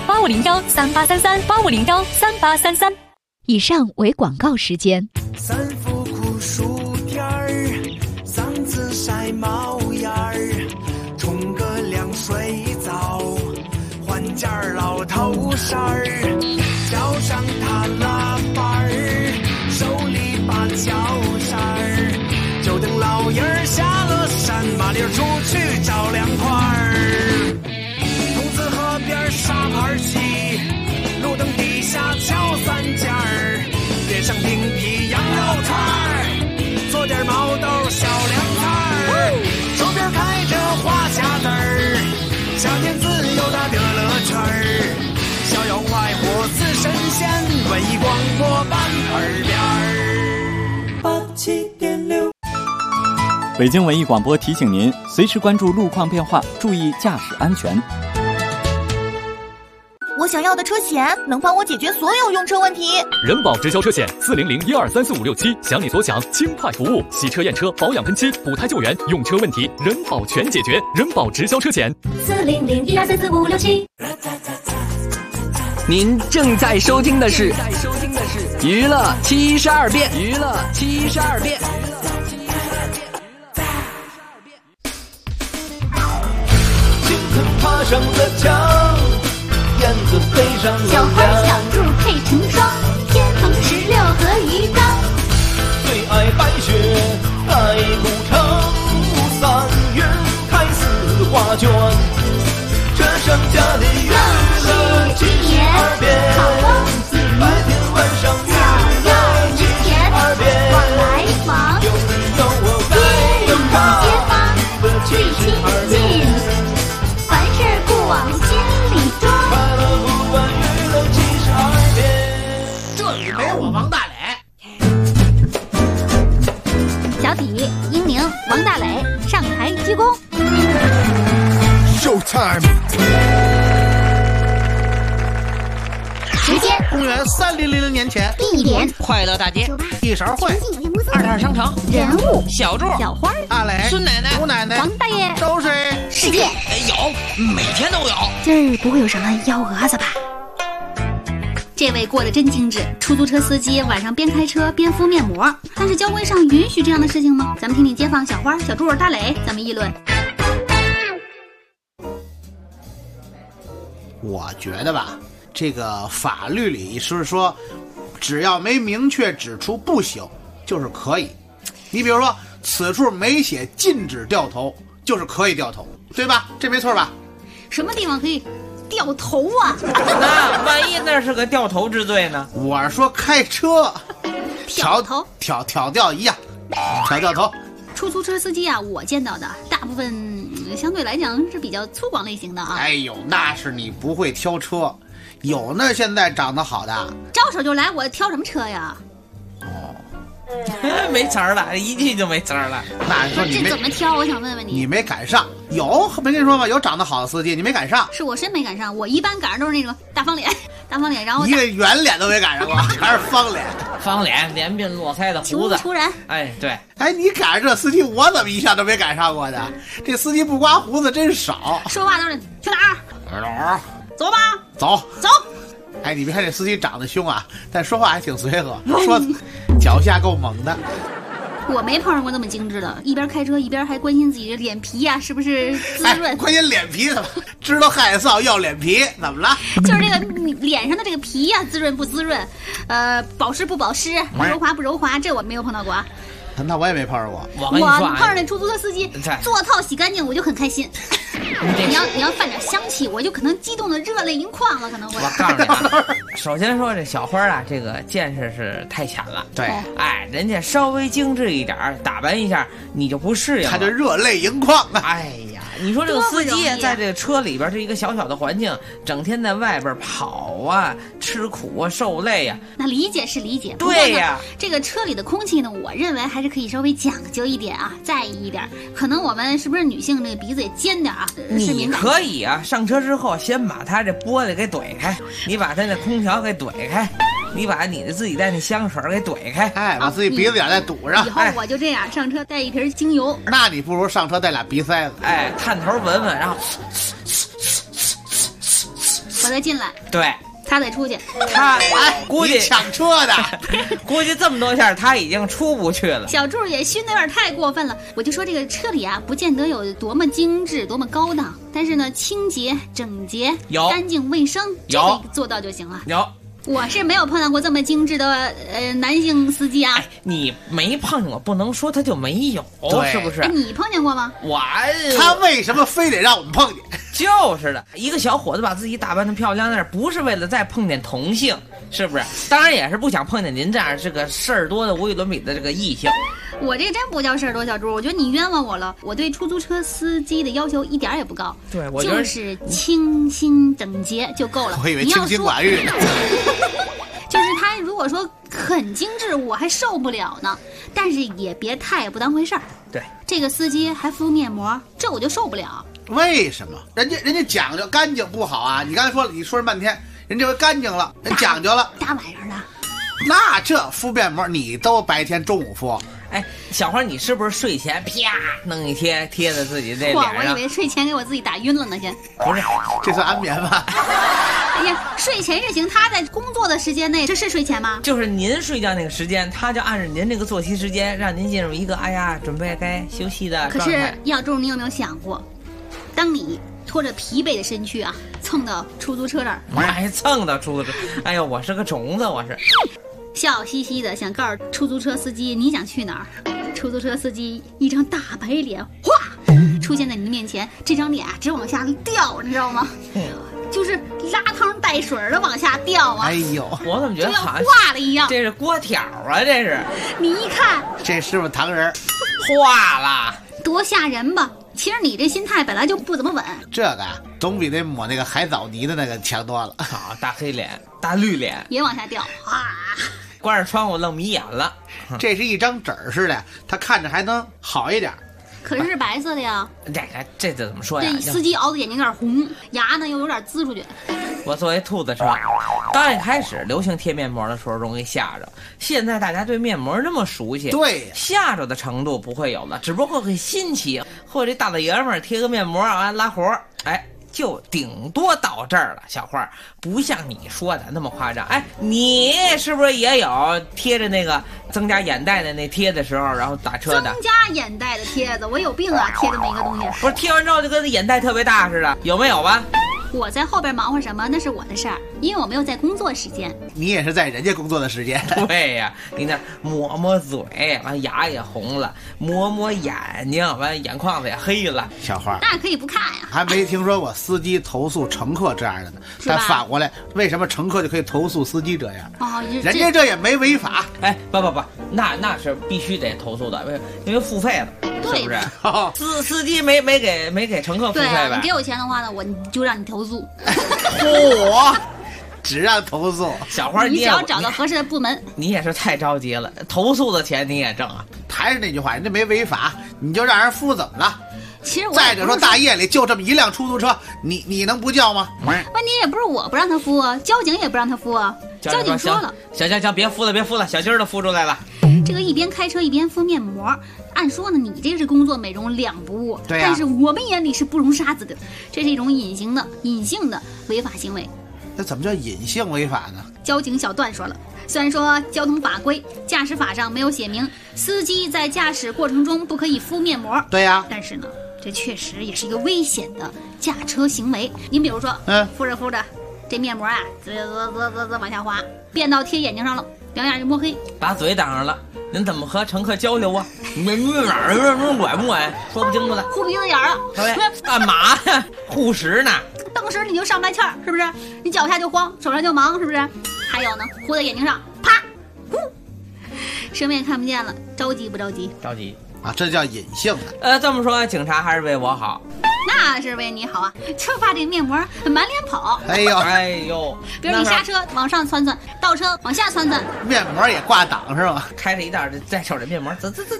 N: 8501383385013833。
M: 以上为广告时间。
A: 三伏酷暑天儿，嗓子晒冒烟儿，冲个凉水澡，换件老头衫儿，叫上他拉板儿，手里把脚扇儿，就等老爷儿下了山，麻溜出去找凉快儿。筒子河边沙盘棋，路灯底下敲3件儿，点上冰皮羊肉串儿，做点毛豆小凉菜儿，手边开着花匣子儿，夏天自由的乐乐圈儿，逍遥快活似神仙，文艺广播版耳边儿87.6。
P: 北京文艺广播提醒您，随时关注路况变化，注意驾驶安全。
Q: 我想要的车险能帮我解决所有用车问题。
R: 人保直销车险40012345567，想你所想，轻快服务，洗车验车、保养喷漆、补胎救援，用车问题人保全解决。人保直销车险
L: 40012345567。
S: 您正在收听的是娱乐72变，娱乐72变。
A: 青藤爬上了墙，燕子飞上了
B: 小花小兔配成双，天蓬16和一张。
A: 最爱白雪，爱古城，3月开4花画卷，这商家的娱乐72变，白天晚上娱乐72变，
E: 往来忙，
A: 有你有我该有他，
E: 街坊最亲近，凡事不往心里装。
A: 快乐不完娱乐72变，
C: 这里没我王大磊。
E: 小体、英宁、王大磊上台鞠躬。
C: Showtime。
E: 时间：
C: 公元3000年前。
E: 地点：
F: 快乐大街。
C: 一勺烩。
F: 22商城。
E: 人物：
F: 小柱、
E: 小花、
C: 大磊、
F: 孙奶奶、
C: 吴奶奶、
E: 王大爷。
C: 周水。
E: 世界
F: 有，每天都有。
E: 今儿不会有什么幺蛾子吧？这位过得真精致，出租车司机晚上边开车边敷面膜，但是交规上允许这样的事情吗？咱们听听街坊小花、小柱、大磊怎么议论。
C: 我觉得吧，这个法律里是说，只要没明确指出不行，就是可以。你比如说，此处没写禁止掉头，就是可以掉头，对吧？这没错吧？
E: 什么地方可以掉头啊？
F: 那万一那是个掉头之罪呢？
C: 我是说开车，
E: 挑头、
C: 挑掉一样，挑掉头。
E: 出租车司机啊，我见到的大部分相对来讲是比较粗犷类型的啊。
C: 哎呦，那是你不会挑车，有那现在长得好的，
E: 招手就来，我挑什么车呀？
F: 没词儿了，一句就没词儿了。
C: 那你说你
E: 这怎么挑？我想问问你，
C: 你没赶上。有没跟你说吧，有长得好的司机，你没赶上。
E: 是我真没赶上，我一般赶上都是那种大方脸，然后
C: 一个圆脸都没赶上过，还是方脸。
F: 方脸，连鬓络腮的胡子，
E: 突然。
F: 哎，对，
C: 哎，你赶上这司机，我怎么一下都没赶上过的？这司机不刮胡子真少，
E: 说话都是去哪儿？走吧，
C: 走。哎，你别看这司机长得凶啊，但说话还挺随和，说脚下够猛的。
E: 我没碰上过那么精致的，一边开车一边还关心自己的脸皮呀、是不是滋润？
C: 哎，关心脸皮怎么？知道害臊要脸皮，怎么了？
E: 就是这个脸上的这个皮呀、滋润不滋润？保湿不保湿？柔滑不柔滑？这我没有碰到过啊。
C: 那我也没碰上过。
F: 我跟你说、
E: 碰上那出租车司机做套洗干净，我就很开心。你要泛点香气，我就可能激动的热泪盈眶了，可能会。
F: 我告诉你啊，首先说这小花啊，这个见识是太浅了。
C: 对，
F: 哎，人家稍微精致一点，打扮一下，你就不适应了，
C: 他就热泪盈眶啊！
F: 哎呀，你说这个司机在这个车里边是一个小小的环境，整天在外边跑啊，吃苦啊，受累呀。
E: 那理解是理解，
F: 对呀。
E: 这个车里的空气呢，我认为还是可以稍微讲究一点啊，在意一点。可能我们是不是女性这个鼻子也尖点啊？
F: 你可以啊，上车之后先把它这玻璃给怼开，你把它那空调给怼开，你把你的自己带那香水给怼开，
C: 哎，把自己鼻子眼再堵上。
E: 以后我就这样，上车带一瓶精油。
C: 那你不如上车带俩鼻塞子，
F: 哎，探头闻闻，然后
E: 我再进来。
F: 对。
E: 他得出去，
F: 他估计
C: 抢车的，
F: 估计这么多下他已经出不去了。
E: 小柱也熏得有点太过分了。我就说这个车里啊，不见得有多么精致、多么高档，但是呢，清洁、整洁、干净、卫生，这个做到就行了。
F: 有。
E: 我是没有碰到过这么精致的男性司机啊。
F: 哎，你没碰见过，不能说他就没有，是不是？
E: 你碰见过吗？
C: 他为什么非得让我们碰见？
F: 就是的，一个小伙子把自己打扮得漂亮点，不是为了再碰见同性，是不是？当然也是不想碰见您这样这个事儿多的无与伦比的这个异性。
E: 我这真不叫事儿多，小猪，我觉得你冤枉我了。我对出租车司机的要求一点也不高，
F: 对，我觉得
E: 就是清新整洁就够了。
C: 我以为清心寡欲呢。
E: 就是他如果说很精致，我还受不了呢。但是也别太不当回事儿。
F: 对，
E: 这个司机还敷面膜，这我就受不了。
C: 为什么？人家讲究干净不好啊！你刚才你说了半天，人这回干净了，人讲究了。
E: 大晚上的，
C: 那这敷面膜你都白天中午敷。
F: 哎，小花，你是不是睡前啪弄一贴在自己这脸上？
E: 我以为睡前给我自己打晕了呢，先。
F: 不是，
C: 这算安眠吧？
E: 哎呀，睡前是行，他在工作的时间内，这是睡前吗？
F: 就是您睡觉那个时间，他就按照您这个作息时间，让您进入一个准备该休息的状态。
E: 可是耀柱，你有没有想过，当你拖着疲惫的身躯啊，蹭到出租车这儿，
F: 还蹭到出租车？哎呦，我是个虫子，我是。
E: 笑嘻嘻的想告诉出租车司机你想去哪儿，出租车司机一张大白脸，哗，出出现在你的面前，这张脸啊直往下掉，你知道吗？就是拉汤带水的往下掉啊！
D: 哎呦，
F: 我怎么觉得好像
E: 化了一样？
F: 这是锅条啊，这是。
E: 你一看，
D: 这是不是糖人
F: 化了？
E: 多吓人吧！其实你这心态本来就不怎么稳。
C: 这个总比那抹那个海藻泥的那个强多了。
F: 好，大黑脸，大绿脸
E: 也往下掉啊！
F: 关着窗户愣迷眼了。
C: 这是一张纸似的，它看着还能好一点。
E: 可是白色的呀，
F: 这怎么说呀？
E: 这司机熬的眼睛有点红，牙呢又有点滋出去。
F: 我作为兔子车，刚一开始流行贴面膜的时候容易吓着，现在大家对面膜那么熟悉，
C: 对
F: 吓着的程度不会有了，只不过会新奇。或者这大老爷们儿贴个面膜啊拉活，哎。就顶多到这儿了，小花不像你说的那么夸张。哎，你是不是也有贴着那个增加眼袋的那贴的时候，然后打车的？
E: 增加眼袋的贴子，我有病啊！贴这么一个东西，
F: 不是贴完之后就跟眼袋特别大似的，有没有吧？
E: 我在后边忙活什么那是我的事儿，因为我没有在工作时间。
C: 你也是在人家工作的时间。
F: 对呀，你那抹抹嘴，完牙也红了，抹抹眼睛，完眼眶子也黑了。
C: 小花，
E: 那可以不看呀。
C: 还没听说过司机投诉乘客这样的呢。但反过来，为什么乘客就可以投诉司机这样？
E: 哦，
C: 人家这也没违法。
F: 哎，不，那是必须得投诉的，因为付费了。是不是？司机没给乘客付费吧？
E: 对，你给我钱的话呢，我就让你投诉。
C: 我只让投诉。
F: 小花，
E: 你只要找到合适的部门。
F: 你也是太着急了，投诉的钱你也挣啊？
C: 还是那句话，人家没违法，你就让人付怎么了？
E: 其实我
C: 再者说，大夜里就这么一辆出租车，你能不叫吗？
E: 问题也不是我不让他付啊，交警也不让他付啊。交警说了，
F: 行，别敷了，小鸡儿都敷出来了。
E: 这个一边开车一边敷面膜，按说呢，你这是工作美容两不误，
C: 对
E: 但是我们眼里是不容沙子的，这是一种隐性的违法行为。
C: 那怎么叫隐性违法呢？
E: 交警小段说了，虽然说交通法规驾驶法上没有写明司机在驾驶过程中不可以敷面膜，
C: 对呀，
E: 但是呢，这确实也是一个危险的驾车行为。您比如说，敷着这面膜啊，滋往下滑，变到贴眼睛上了，两眼就摸黑，
F: 把嘴挡上了。您怎么和乘客交流啊？你哪儿拐不拐？说不清楚的。
E: 护鼻子眼了，
F: 干嘛呀？护食呢？
E: 当时你就上白气儿，是不是？你脚下就慌，手上就忙，是不是？还有呢，糊在眼睛上，啪，呼，什么也看不见了，着急不着急？
F: 着急
C: 啊，这叫隐性的。
F: 这么说，警察还是为我好。
E: 那是为你好啊，就怕这面膜满脸跑。
C: 哎呦，
E: 比如你刹车往上窜，倒车往下窜，
C: 面膜也挂档是吧？
F: 开着一袋再瞅着面膜，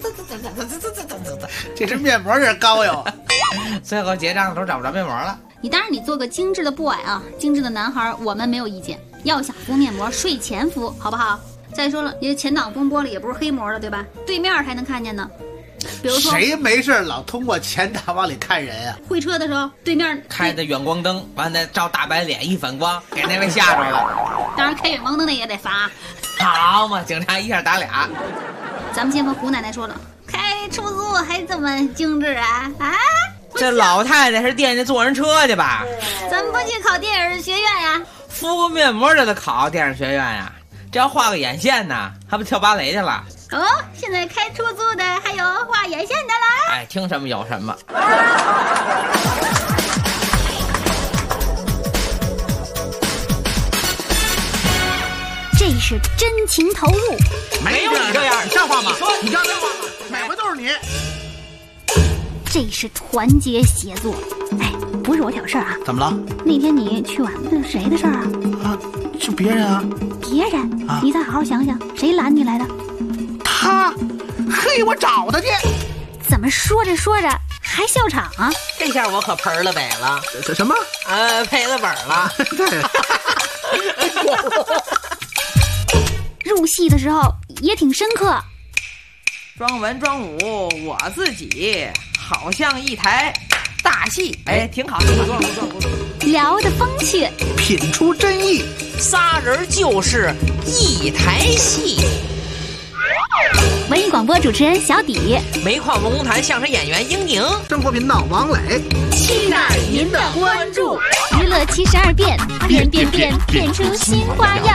C: 这是面膜这高哟。
F: 最后结账的时候找不着面膜了。
E: 你当然你做个精致的 boy 啊，精致的男孩，我们没有意见。要想敷面膜，睡前敷好不好？再说了，你的前挡风玻璃也不是黑膜的，对吧？对面还能看见呢。比如说，
C: 谁没事老通过前挡往里看人啊？
E: 会车的时候，对面
F: 开的远光灯，完了照大白脸一反光，给那位吓着了。
E: 当然，开远光灯的也得罚。
F: 好嘛，警察一下打俩。
E: 咱们先和胡奶奶说了，开出租还这么精致啊？
F: 这老太太是惦记坐人车去吧？
E: 怎么不去考电影学院呀？
F: 敷个面膜就得考电影学院呀？这要画个眼线呢，还不跳芭蕾去了？
E: 哦，现在开出租的还有画眼线的啦！
F: 哎，听什么有什么。
E: 这是真情投入，
F: 没有你这样，
C: 像话吗？你像话吗？每回都是你。
E: 这是团结协作。哎，不是我挑事儿啊。
C: 怎么了？
E: 那天你去晚那谁的事儿啊？
C: 啊，是别人啊。
E: 别人？啊，你再好好想想，谁拦你来的？
C: 他，嘿，我找他去。
E: 怎么说着说着还笑场啊？
F: 这下我可盆了北了。
C: 这什么？
F: 赔了本了。
C: 对。
E: 入戏的时候也挺深刻。
F: 装文装武，我自己好像一台大戏。哎，挺好，不错。
E: 聊得风趣，
C: 品出真意，
F: 仨人就是一台戏。
E: 文艺广播主持人小底，
F: 煤矿文工团相声演员英宁，
C: 生活频道王磊，
E: 期待您的关注。娱乐72变，变出新花样。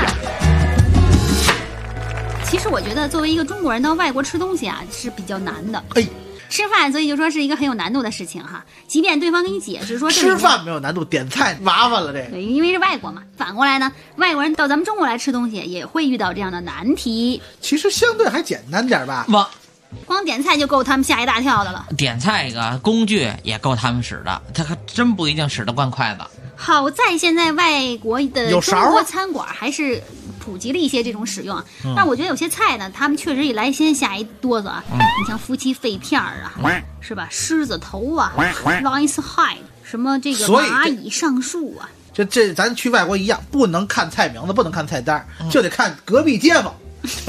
E: 其实我觉得，作为一个中国人到外国吃东西啊，是比较难的。
C: 哎，
E: 吃饭，所以就说是一个很有难度的事情哈。即便对方给你解释说
C: 吃饭没有难度，点菜麻烦了这个。
E: 对，因为是外国嘛。反过来呢，外国人到咱们中国来吃东西也会遇到这样的难题。
C: 其实相对还简单点吧。
E: 光点菜就够他们吓一大跳的了。
F: 点菜个工具也够他们使的，他可真不一定使得惯筷子。
E: 好在现在外国的中国餐馆还是普及了一些这种使用，但我觉得有些菜呢，他们确实一来先下一哆嗦啊。你像夫妻肺片啊，是吧？狮子头啊 ，lion's hide， 什么这个蚂蚁上树啊。
C: 这咱去外国一样，不能看菜名字，不能看菜单，就得看隔壁街坊。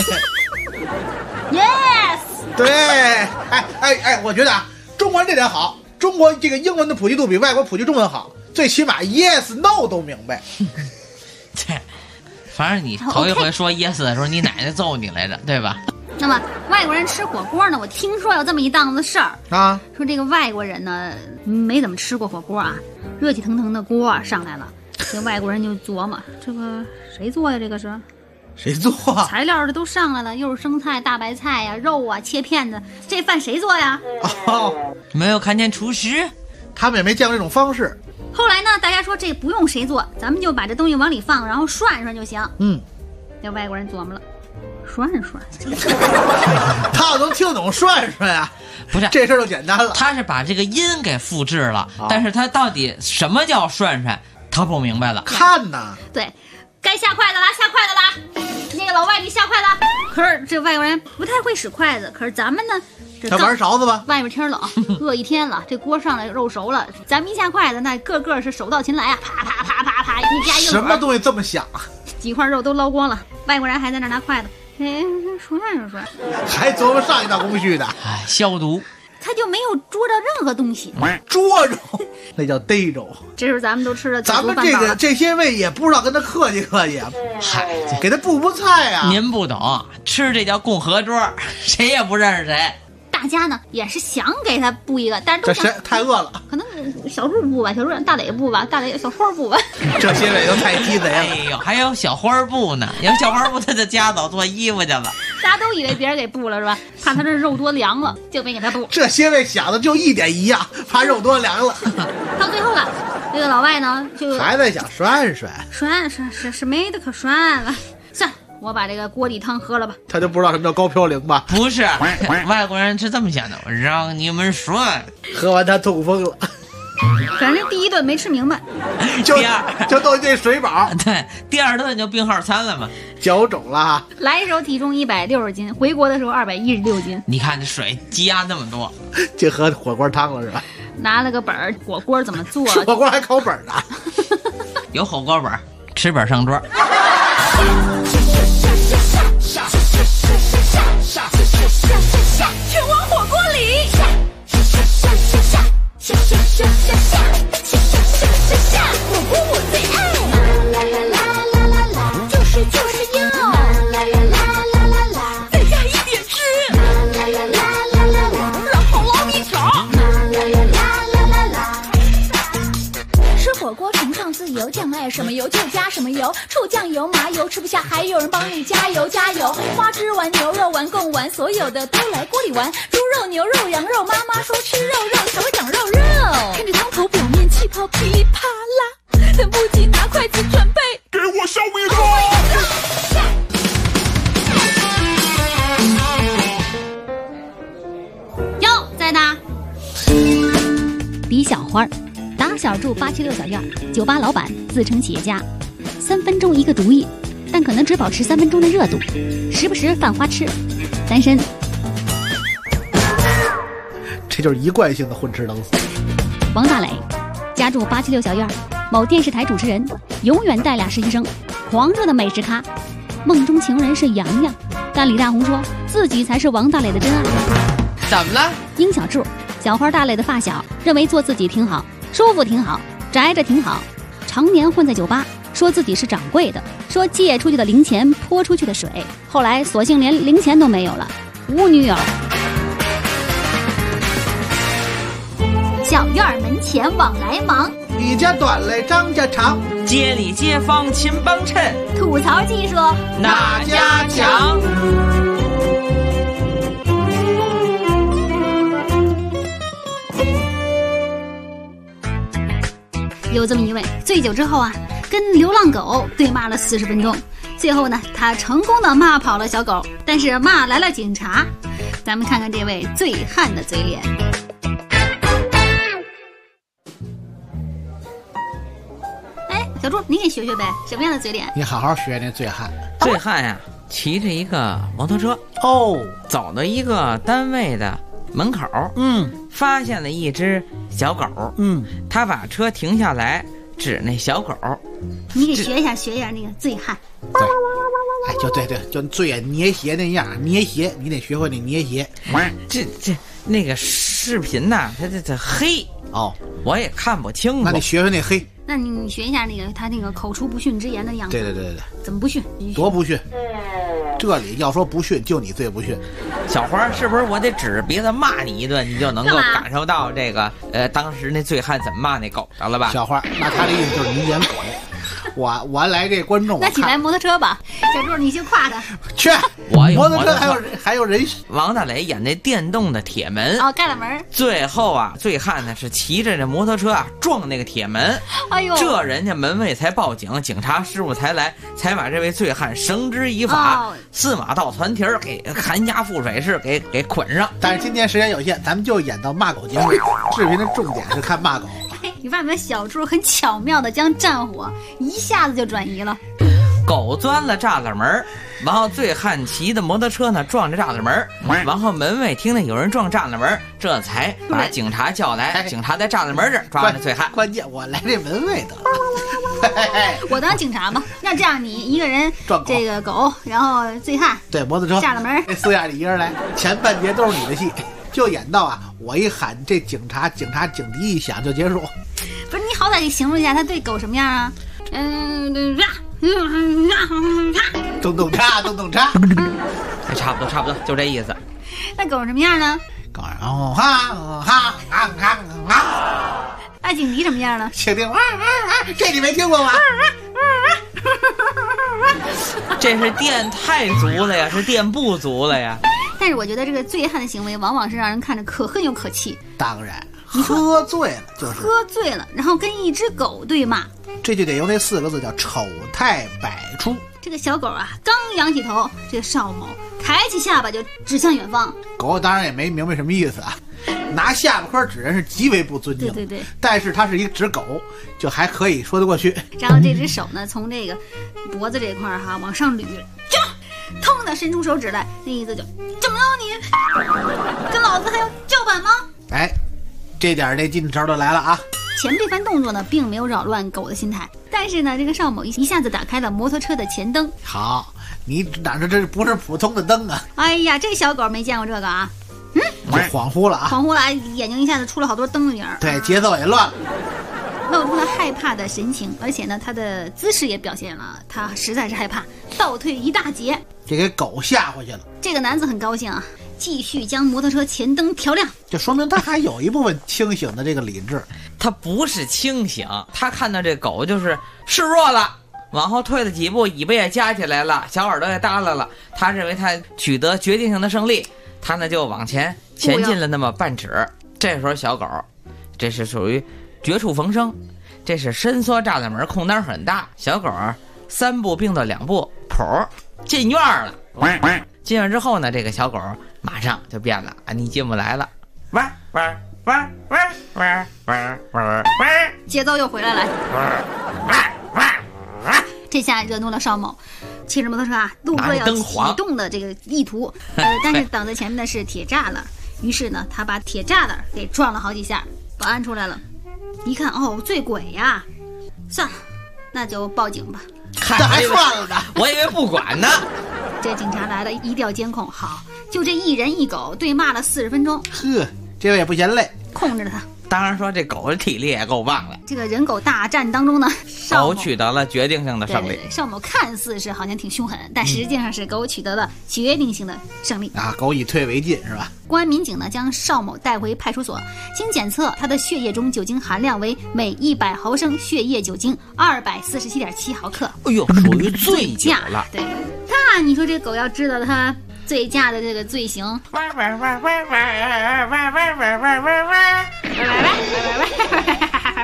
E: Yes。
C: 对，我觉得啊，中国人这点好，中国这个英文的普及度比外国普及中文好，最起码 yes no 都明白。
F: 对，反正你头一回说 yes 的时候，你奶奶揍你来着，对吧？
E: 那么外国人吃火锅呢？我听说有这么一档子事儿
C: 啊，
E: 说这个外国人呢没怎么吃过火锅啊，热气腾腾的锅上来了，这外国人就琢磨，这个谁做呀？这个是。
C: 谁做啊？
E: 材料的都上来了，又是生菜、大白菜呀、肉啊，切片子，这饭谁做呀？
F: 没有看见厨师，
C: 他们也没见过这种方式。
E: 后来呢，大家说这不用谁做，咱们就把这东西往里放，然后涮涮就行。这外国人琢磨了，涮涮，
C: 他要能听懂涮涮呀，
F: 不是
C: 这事儿就简单了。
F: 他是把这个音给复制了，但是他到底什么叫涮涮，他不明白了。
C: 看呐，
E: 对。该下筷子了，下筷子了。那个老外，你下筷子。可是这外国人不太会使筷子，可是咱们呢，
C: 他玩勺子吧。
E: 外面天冷，饿一天了，这锅上来肉熟了，咱们一下筷子，那个是手到擒来啊，啪啪啪啪啪，一夹一个。
C: 什么东西这么响？
E: 几块肉都捞光了，外国人还在那拿筷子，涮，
C: 还琢磨上一道工序呢。
F: 消毒。
E: 他就没有捉着任何东西，
C: 捉着，那叫逮着。
E: 这是咱们都吃的，
C: 咱们这些位也不知道跟他客气客气，嗨，给他布菜啊。
F: 您不懂，吃这叫共和桌，谁也不认识谁。
E: 大家呢也是想给他布一个，但是都
C: 这太饿了，
E: 可能小柱布吧，小柱大磊布吧，大磊小花布吧。
C: 这些位都太鸡贼了。
F: 哎呦，还有小花布呢，有小花布他就夹走做衣服去了。
E: 大家都以为别人给布了是吧？怕他这肉多凉了，就没给他布。
C: 这些位想的就一点一样，怕肉多凉了。
E: 到最后了，这个老外呢就
C: 还在想涮
E: 是没得可涮了，算。我把这个锅底汤喝了吧。
C: 他就不知道什么叫高嘌呤吧？
F: 不是，外国人是这么想的，我让你们涮。
C: 喝完他痛风了。
E: 反正第一顿没吃明白，
C: 就都这水饱。
F: 对，第二顿就病号餐了嘛，
C: 脚肿了。
E: 来时候体重160斤，回国的时候216斤。
F: 你看这水积压那么多，
C: 就喝火锅汤了是吧？
E: 拿了个本儿，火锅怎么做？
C: 吃火锅还考本呢。
F: 有火锅本，吃本上桌。
H: 全往火锅里。火锅我最爱。啦啦啦啦啦啦，就是要。啦啦啦啦啦啦，再加一点汁。啦啦啦啦啦啦，然后捞一勺。啦啦啦啦啦啦。吃火锅崇尚自由，酱爱什么油就加什么油，臭酱油、麻油吃不下，还有人帮你加油加油。花枝丸、牛肉丸、贡丸，所有的都来锅里玩。猪肉、牛肉、羊肉，妈妈说吃肉肉才会长肉肉。看着汤头表面气泡噼啪啦，等不及拿筷子准备，给我烧一个。
E: 哟，在呢。李小花，打小住876小院，酒吧老板，自称企业家，3分钟一个主意，但可能只保持3分钟的热度，时不时犯花痴，单身。
C: 这就是一贯性的混吃等死。
E: 王大磊，家住876小院，某电视台主持人，永远带俩实习生，狂热的美食咖，梦中情人是杨洋，但李大红说自己才是王大磊的真爱。
F: 怎么了？
E: 殷小柱，小花大磊的发小，认为做自己挺好，舒服挺好，宅着挺好，常年混在酒吧，说自己是掌柜的，说借出去的零钱泼出去的水，后来索性连零钱都没有了，无女友。小院门前往来忙，
C: 李家短嘞张家长，
F: 街里街坊勤帮衬，
E: 吐槽技术
F: 哪家强？
E: 有这么一位，醉酒之后啊，跟流浪狗对骂了40分钟，最后呢，他成功的骂跑了小狗，但是骂来了警察。咱们看看这位醉汉的嘴脸。哎，小猪，你也学学呗，什么样的嘴脸？
C: 你好好学那醉汉。
F: 醉汉呀，骑着一个摩托车走到一个单位的门口，发现了一只小狗，他把车停下来，指那小狗。
E: 你给学一下那个醉汉。
C: 对，哎，就醉眼捏鞋那样，捏鞋，你得学会那捏鞋。
F: 这那个视频呐，它黑我也看不清楚。
C: 那你学学那黑。
E: 那你学一下那个他那个口出不逊之言的样子。
C: 对，
E: 怎么不逊？
C: 多不逊！这里要说不逊，就你最不逊。
F: 小花，是不是我得指着鼻子骂你一顿，你就能够感受到这个当时那醉汉怎么骂那狗的了吧？
C: 小花，那他的意思就是你演狗。我来这观众，
E: 那起来摩托车吧，小猪你去跨他。
C: 去，
F: 我有
C: 摩托车还有人。
F: 王大雷演那电动的铁门
E: 盖了门。
F: 最后啊，醉汉呢是骑着这摩托车啊撞那个铁门，
E: 哎呦，
F: 这人家门卫才报警，警察师傅才来，才把这位醉汉绳之以法，4马倒攒蹄儿给寒家覆水式给捆上。
C: 但是今天时间有限，咱们就演到骂狗结束。视频的重点是看骂狗。
E: 你发现小猪很巧妙的将战火一下子就转移了。
F: 狗钻了栅栏门，然后醉汉骑的摩托车呢撞着栅栏门，然后门卫听见有人撞栅栏门，这才把警察叫来。警察在栅栏门这儿抓着醉汉。
C: 关键我来这门卫的。
E: 我当警察嘛，那这样你一个人
C: 撞
E: 这个狗，然后醉汉
C: 对摩托车
E: 栅栏门，
C: 这4样你一人来，前半节都是你的戏，就演到啊，我一喊这警察警笛一响就结束。
E: 不是，你好歹给形容一下他对狗什么样啊？
C: 咚咚嚓，咚咚嚓，
F: 差不多，就这意思。
E: 那狗什么样呢？
C: 狗哈，
E: 那警笛什么样呢？
C: 警笛这你没听过吗？
F: 这是电太足了呀，是电不足了呀。
E: 但是我觉得这个醉汉的行为往往是让人看着可恨又可气。
C: 当然，喝醉了就是
E: 喝醉了，然后跟一只狗对骂，
C: 这就得用那4个字叫丑态百出。
E: 这个小狗啊，刚仰起头，这个邵某抬起下巴就指向远方。
C: 狗当然也没明白什么意思啊，拿下巴颏指人是极为不尊敬。
E: 对，
C: 但是它是一个指狗，就还可以说得过去。
E: 然后这只手呢，从这个脖子这块往上捋，腾的伸出手指来，那意思就怎么了你？跟老子还要叫板吗？
C: 哎，这点这劲头都来了啊！
E: 前这番动作呢，并没有扰乱狗的心态，但是呢，这个邵某一下子打开了摩托车的前灯。
C: 好，你哪知这不是普通的灯啊？
E: 哎呀，这小狗没见过这个啊！
C: 就恍惚了啊！
E: 恍惚了，眼睛一下子出了好多灯影。
C: 对，节奏也乱了。
E: 露出了害怕的神情，而且呢，他的姿势也表现了他实在是害怕，倒退一大截，
C: 这给狗吓回去了。
E: 这个男子很高兴啊，继续将摩托车前灯调亮，
C: 就说明他还有一部分清醒的这个理智。
F: 他不是清醒，他看到这狗就是示弱了，往后退了几步，尾巴也夹起来了，小耳朵也耷拉了。他认为他取得决定性的胜利，他呢就往前进了那么半指。这时候小狗，这是属于绝处逢生，这是伸缩栅栏门，空当很大，小狗3步并到2步，噗进院了。进院之后呢，这个小狗马上就变了啊，你进不来了，玩，
E: 节奏又回来了。这下惹怒了邵某，骑着摩托车啊，路过要启动的这个意图，但是挡在前面的是铁栅栏，于是呢，他把铁栅栏给撞了好几下。保安出来了，一看哦，醉鬼呀，算了，那就报警吧。
C: 这还算了呢，
F: 我以为不管呢。
E: 这警察来了，一调监控，好，就这一人一狗对骂了40分钟。
C: 呵，这位也不嫌累，
E: 控制了他。
F: 当然说这狗的体力也够棒了。
E: 这个人狗大战当中呢，
F: 狗取得了决定性的胜利。
E: 对，邵某看似是好像挺凶狠，但实际上是狗取得了决定性的胜利
C: 啊！狗以退为进是吧？
E: 公安民警呢将邵某带回派出所，经检测，他的血液中酒精含量为每100毫升血液酒精247.7毫克。
F: 哎呦，属于醉酒了。
E: 对，那你说这狗要知道他醉驾的这个罪行，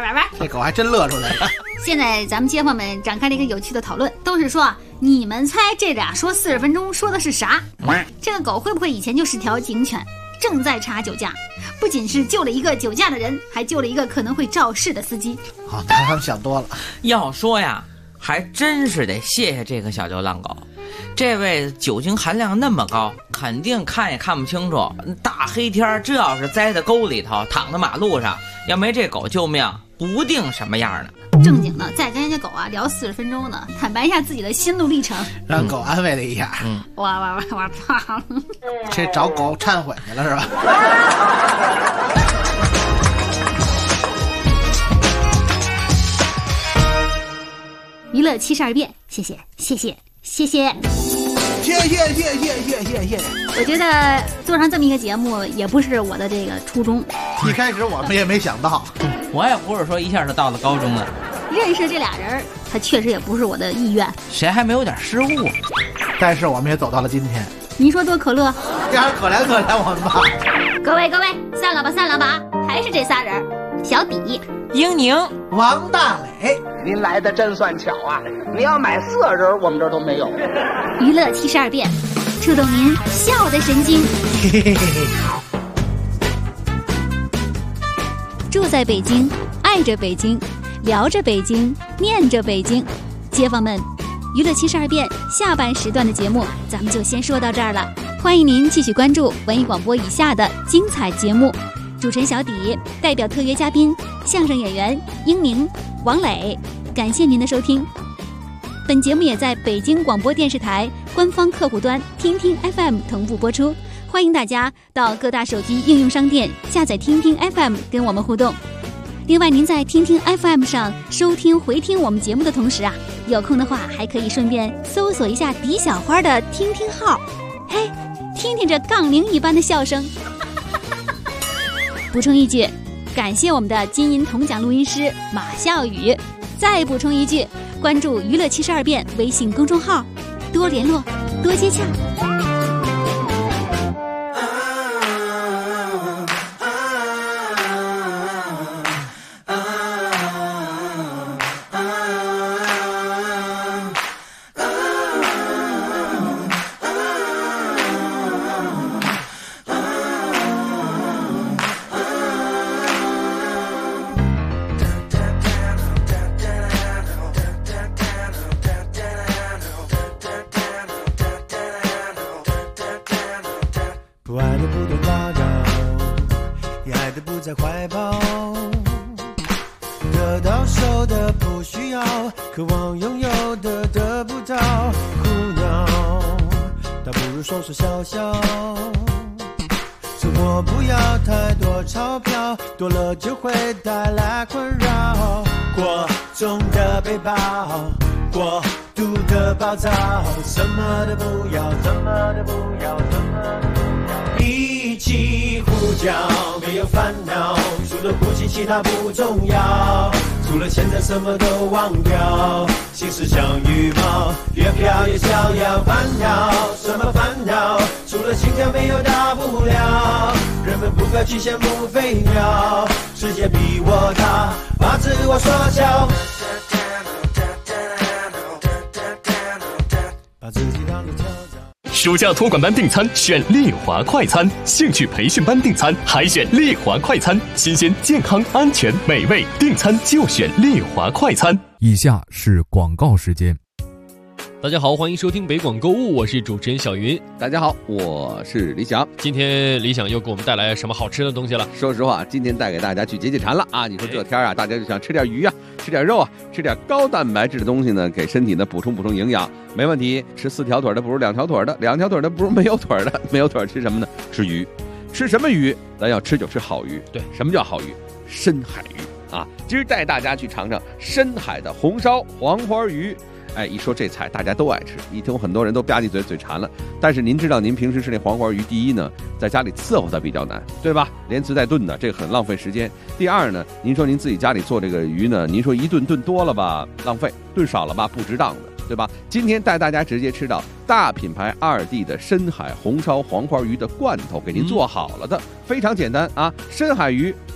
C: 这狗还真乐出来了。
E: 现在咱们街坊们展开了一个有趣的讨论，都是说你们猜这俩说40分钟说的是啥？这个狗会不会以前就是条警犬，正在查酒驾？不仅是救了一个酒驾的人，还救了一个可能会肇事的司机。
C: 好，他们想多了。
F: 要说呀，还真是得谢谢这个小流浪狗。这位酒精含量那么高，肯定看也看不清楚。大黑天，这要是栽在沟里头，躺在马路上，要没这狗救命，不定什么样呢。
E: 正经的，再跟人家狗啊聊40分钟呢，坦白一下自己的心路历程，
C: 让狗安慰了一下。
E: 我胖。
C: 这找狗忏悔去了是吧？
E: 娱乐72变，谢谢。我觉得做上这么一个节目也不是我的这个初衷。
C: 一开始我们也没想到，
F: 我也不是说一下就到了高中了。
E: 认识这俩人，他确实也不是我的意愿。
F: 谁还没有点失误？
C: 但是我们也走到了今天。
E: 你说多可乐？
C: 这样可怜我们吧。
E: 各位，散了吧，还是这仨人：小底、
F: 英宁、
C: 王大磊。
T: 您来的真算巧啊！你要买4人，我们这儿都没有。
E: 娱乐72变，触动您笑的神经。住在北京，爱着北京，聊着北京，念着北京。街坊们，娱乐72变下半时段的节目咱们就先说到这儿了，欢迎您继续关注文艺广播以下的精彩节目。主持人小底代表特约嘉宾相声演员英宁、王磊，感谢您的收听。本节目也在北京广播电视台官方客户端听听 FM 同步播出，欢迎大家到各大手机应用商店下载听听 FM 跟我们互动。另外，您在听听 FM 上收听回听我们节目的同时啊，有空的话还可以顺便搜索一下狄小花的听听号，嘿，听听这杠铃一般的笑声。补充一句，感谢我们的金银铜奖录音师马笑宇。再补充一句，关注娱乐72变微信公众号，多联络，多接洽。
A: 不爱的不多打扰，也爱的不再怀抱，得到手的不需要，渴望拥有的得不到，苦恼，倒不如说说笑笑。生活不要太多钞票，多了就会带来困扰。过重的背包，过度的暴躁，什么都不要，什么都不要，什么都不要。一起呼叫，没有烦恼，除了呼吸其他不重要，除了现在什么都忘掉，心事像羽毛，越飘越逍遥。烦恼什么烦恼，除了心跳没有大不了，人们不可去羡慕飞鸟，世界比我大，把自我缩小，把自己当作挑战。
O: 暑假托管班订餐选丽华快餐，兴趣培训班订餐还选丽华快餐，新鲜、健康、安全、美味，订餐就选丽华快餐。
U: 以下是广告时间。
R: 大家好，欢迎收听北广购物，我是主持人小云。
V: 大家好，我是李想。
R: 今天李想又给我们带来什么好吃的东西了？
V: 说实话，今天带给大家去解解馋了啊！你说这天啊，大家就想吃点鱼啊，吃点肉啊，吃点高蛋白质的东西呢，给身体呢补充营养，没问题。吃4条腿的不如2条腿的，2条腿的不如没有腿的，没有腿吃什么呢？吃鱼。吃什么鱼？咱要吃就吃好鱼。
R: 对，
V: 什么叫好鱼？深海鱼啊！今儿带大家去尝尝深海的红烧黄花鱼。哎，一说这菜大家都爱吃，一听很多人都吧唧嘴馋了。但是您知道，您平时吃那黄花鱼，第一呢，在家里伺候它比较难，对吧？连吃带炖的，这个很浪费时间。第二呢，您说您自己家里做这个鱼呢，您说一炖多了吧，浪费；炖少了吧，不值当的，对吧？今天带大家直接吃到大品牌2D 的深海红烧黄花鱼的罐头，给您做好了的，非常简单啊！深海鱼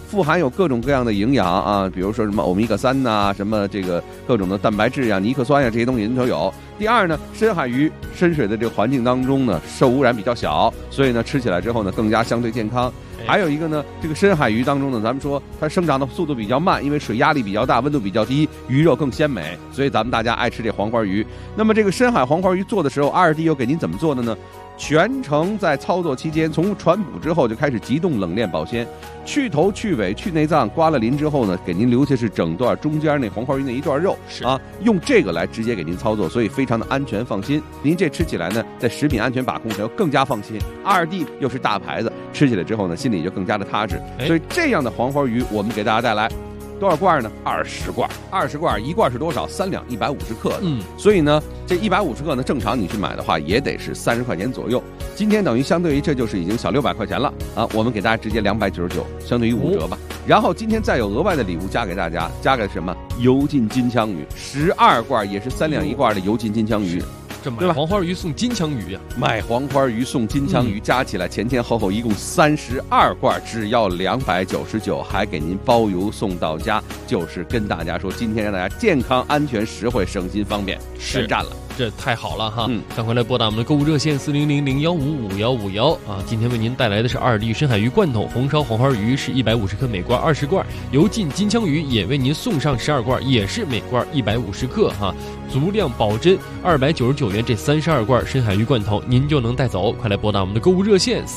V: 富含有各种各样的营养啊，比如说什么欧米伽3呐，什么这个各种的蛋白质呀、尼克酸呀，这些东西都有。第二呢，深海鱼深水的这个环境当中呢，受污染比较小，所以呢吃起来之后呢更加相对健康。还有一个呢，这个深海鱼当中呢，咱们说它生长的速度比较慢，因为水压力比较大，温度比较低，鱼肉更鲜美，所以咱们大家爱吃这黄花鱼。那么这个深海黄花鱼做的时候，2D又给您怎么做的呢？全程在操作期间，从船捕之后就开始急冻冷链保鲜，去头去尾去内脏，刮了鳞之后呢，给您留下是整段中间那黄花鱼那一段肉啊，用这个来直接给您操作，所以非常的安全放心。您这吃起来呢，在食品安全把控上又更加放心。2D 又是大牌子，吃起来之后呢，心里就更加的踏实。所以这样的黄花鱼，我们给大家带来。多少罐呢？20罐，20罐，一罐是多少？3两150克的。所以呢，这150克呢，正常你去买的话，也得是30块钱左右。今天等于相对于这就是已经小600块钱了啊！我们给大家直接299，相对于5折吧。然后今天再有额外的礼物加给大家，加给什么？油浸金枪鱼12罐，也是3两1罐的油浸金枪鱼。
G: 这买黄花鱼送金枪鱼呀、
V: 买黄花鱼送金枪鱼，加起来前后后一共32罐，只要299，还给您包邮送到家。就是跟大家说，今天让大家健康、安全、实惠、省心、方便，全占了。
G: 这太好了哈！赶快来拨打我们的购物热线400-015-5151啊！今天为您带来的是2D 深海鱼罐头，红烧黄花鱼是150克，每罐20罐；油浸金枪鱼也为您送上12罐，也是每罐150克哈，足量保真，299元这32罐深海鱼罐头您就能带走。快来拨打我们的购物热线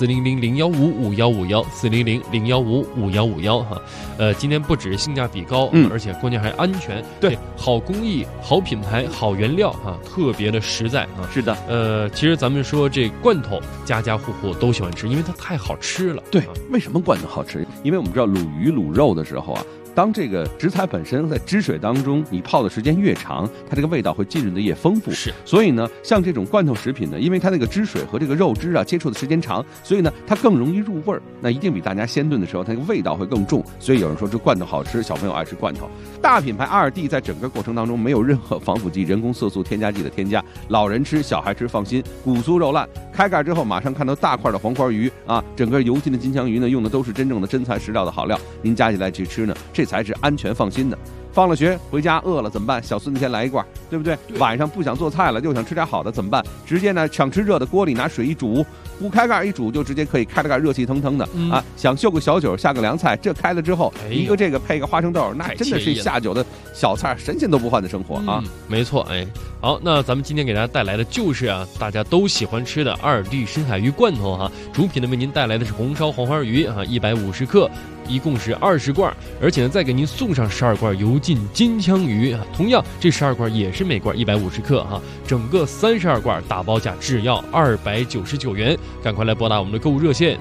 G: 400-015-5151，400-015-5151哈。今天不止性价比高，而且关键还安全，对，好工艺、好品牌、好原料啊，特别的实在啊。
V: 是的，
G: 其实咱们说这罐头家家户户都喜欢吃，因为它太好吃了。
V: 对，为什么罐头好吃？因为我们知道卤鱼卤肉的时候啊，当这个食材本身在汁水当中，你泡的时间越长，它这个味道会浸润的越丰富。
G: 是，
V: 所以呢，像这种罐头食品呢，因为它那个汁水和这个肉汁啊接触的时间长，所以呢，它更容易入味儿。那一定比大家鲜炖的时候，它那个味道会更重。所以有人说这罐头好吃，小朋友爱吃罐头。大品牌2D 在整个过程当中没有任何防腐剂、人工色素、添加剂的添加，老人吃、小孩吃放心，骨酥肉烂。开盖之后马上看到大块的黄花鱼啊，整个油浸的金枪鱼呢，用的都是真正的真材实料的好料，您加起来去吃呢，这才是安全放心的。放了学回家饿了怎么办？小孙子先来一罐，对不对？晚上不想做菜了，又想吃点好的怎么办？直接呢，想吃热的，锅里拿水一煮，不开盖一煮就直接可以开了盖，热气腾腾的啊！想秀个小酒，下个凉菜，这开了之后，一个这个配个花生豆，那真的是下酒的小菜，神仙都不换的生活啊！
G: 没错，哎，好，那咱们今天给大家带来的就是啊，大家都喜欢吃的2D 深海鱼罐头哈。主品呢为您带来的是红烧黄花鱼啊，150克。一共是20罐，而且呢再给您送上12罐油浸金枪鱼，同样这12罐也是每罐150克哈，整个32罐打包价只要299元，赶快来拨打我们的购物热线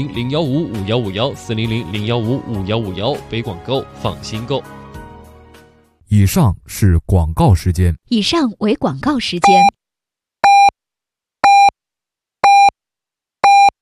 G: 400-015-5151，400-015-5151，北广购，放心购。
U: 以上是广告时间。
M: 以上为广告时间。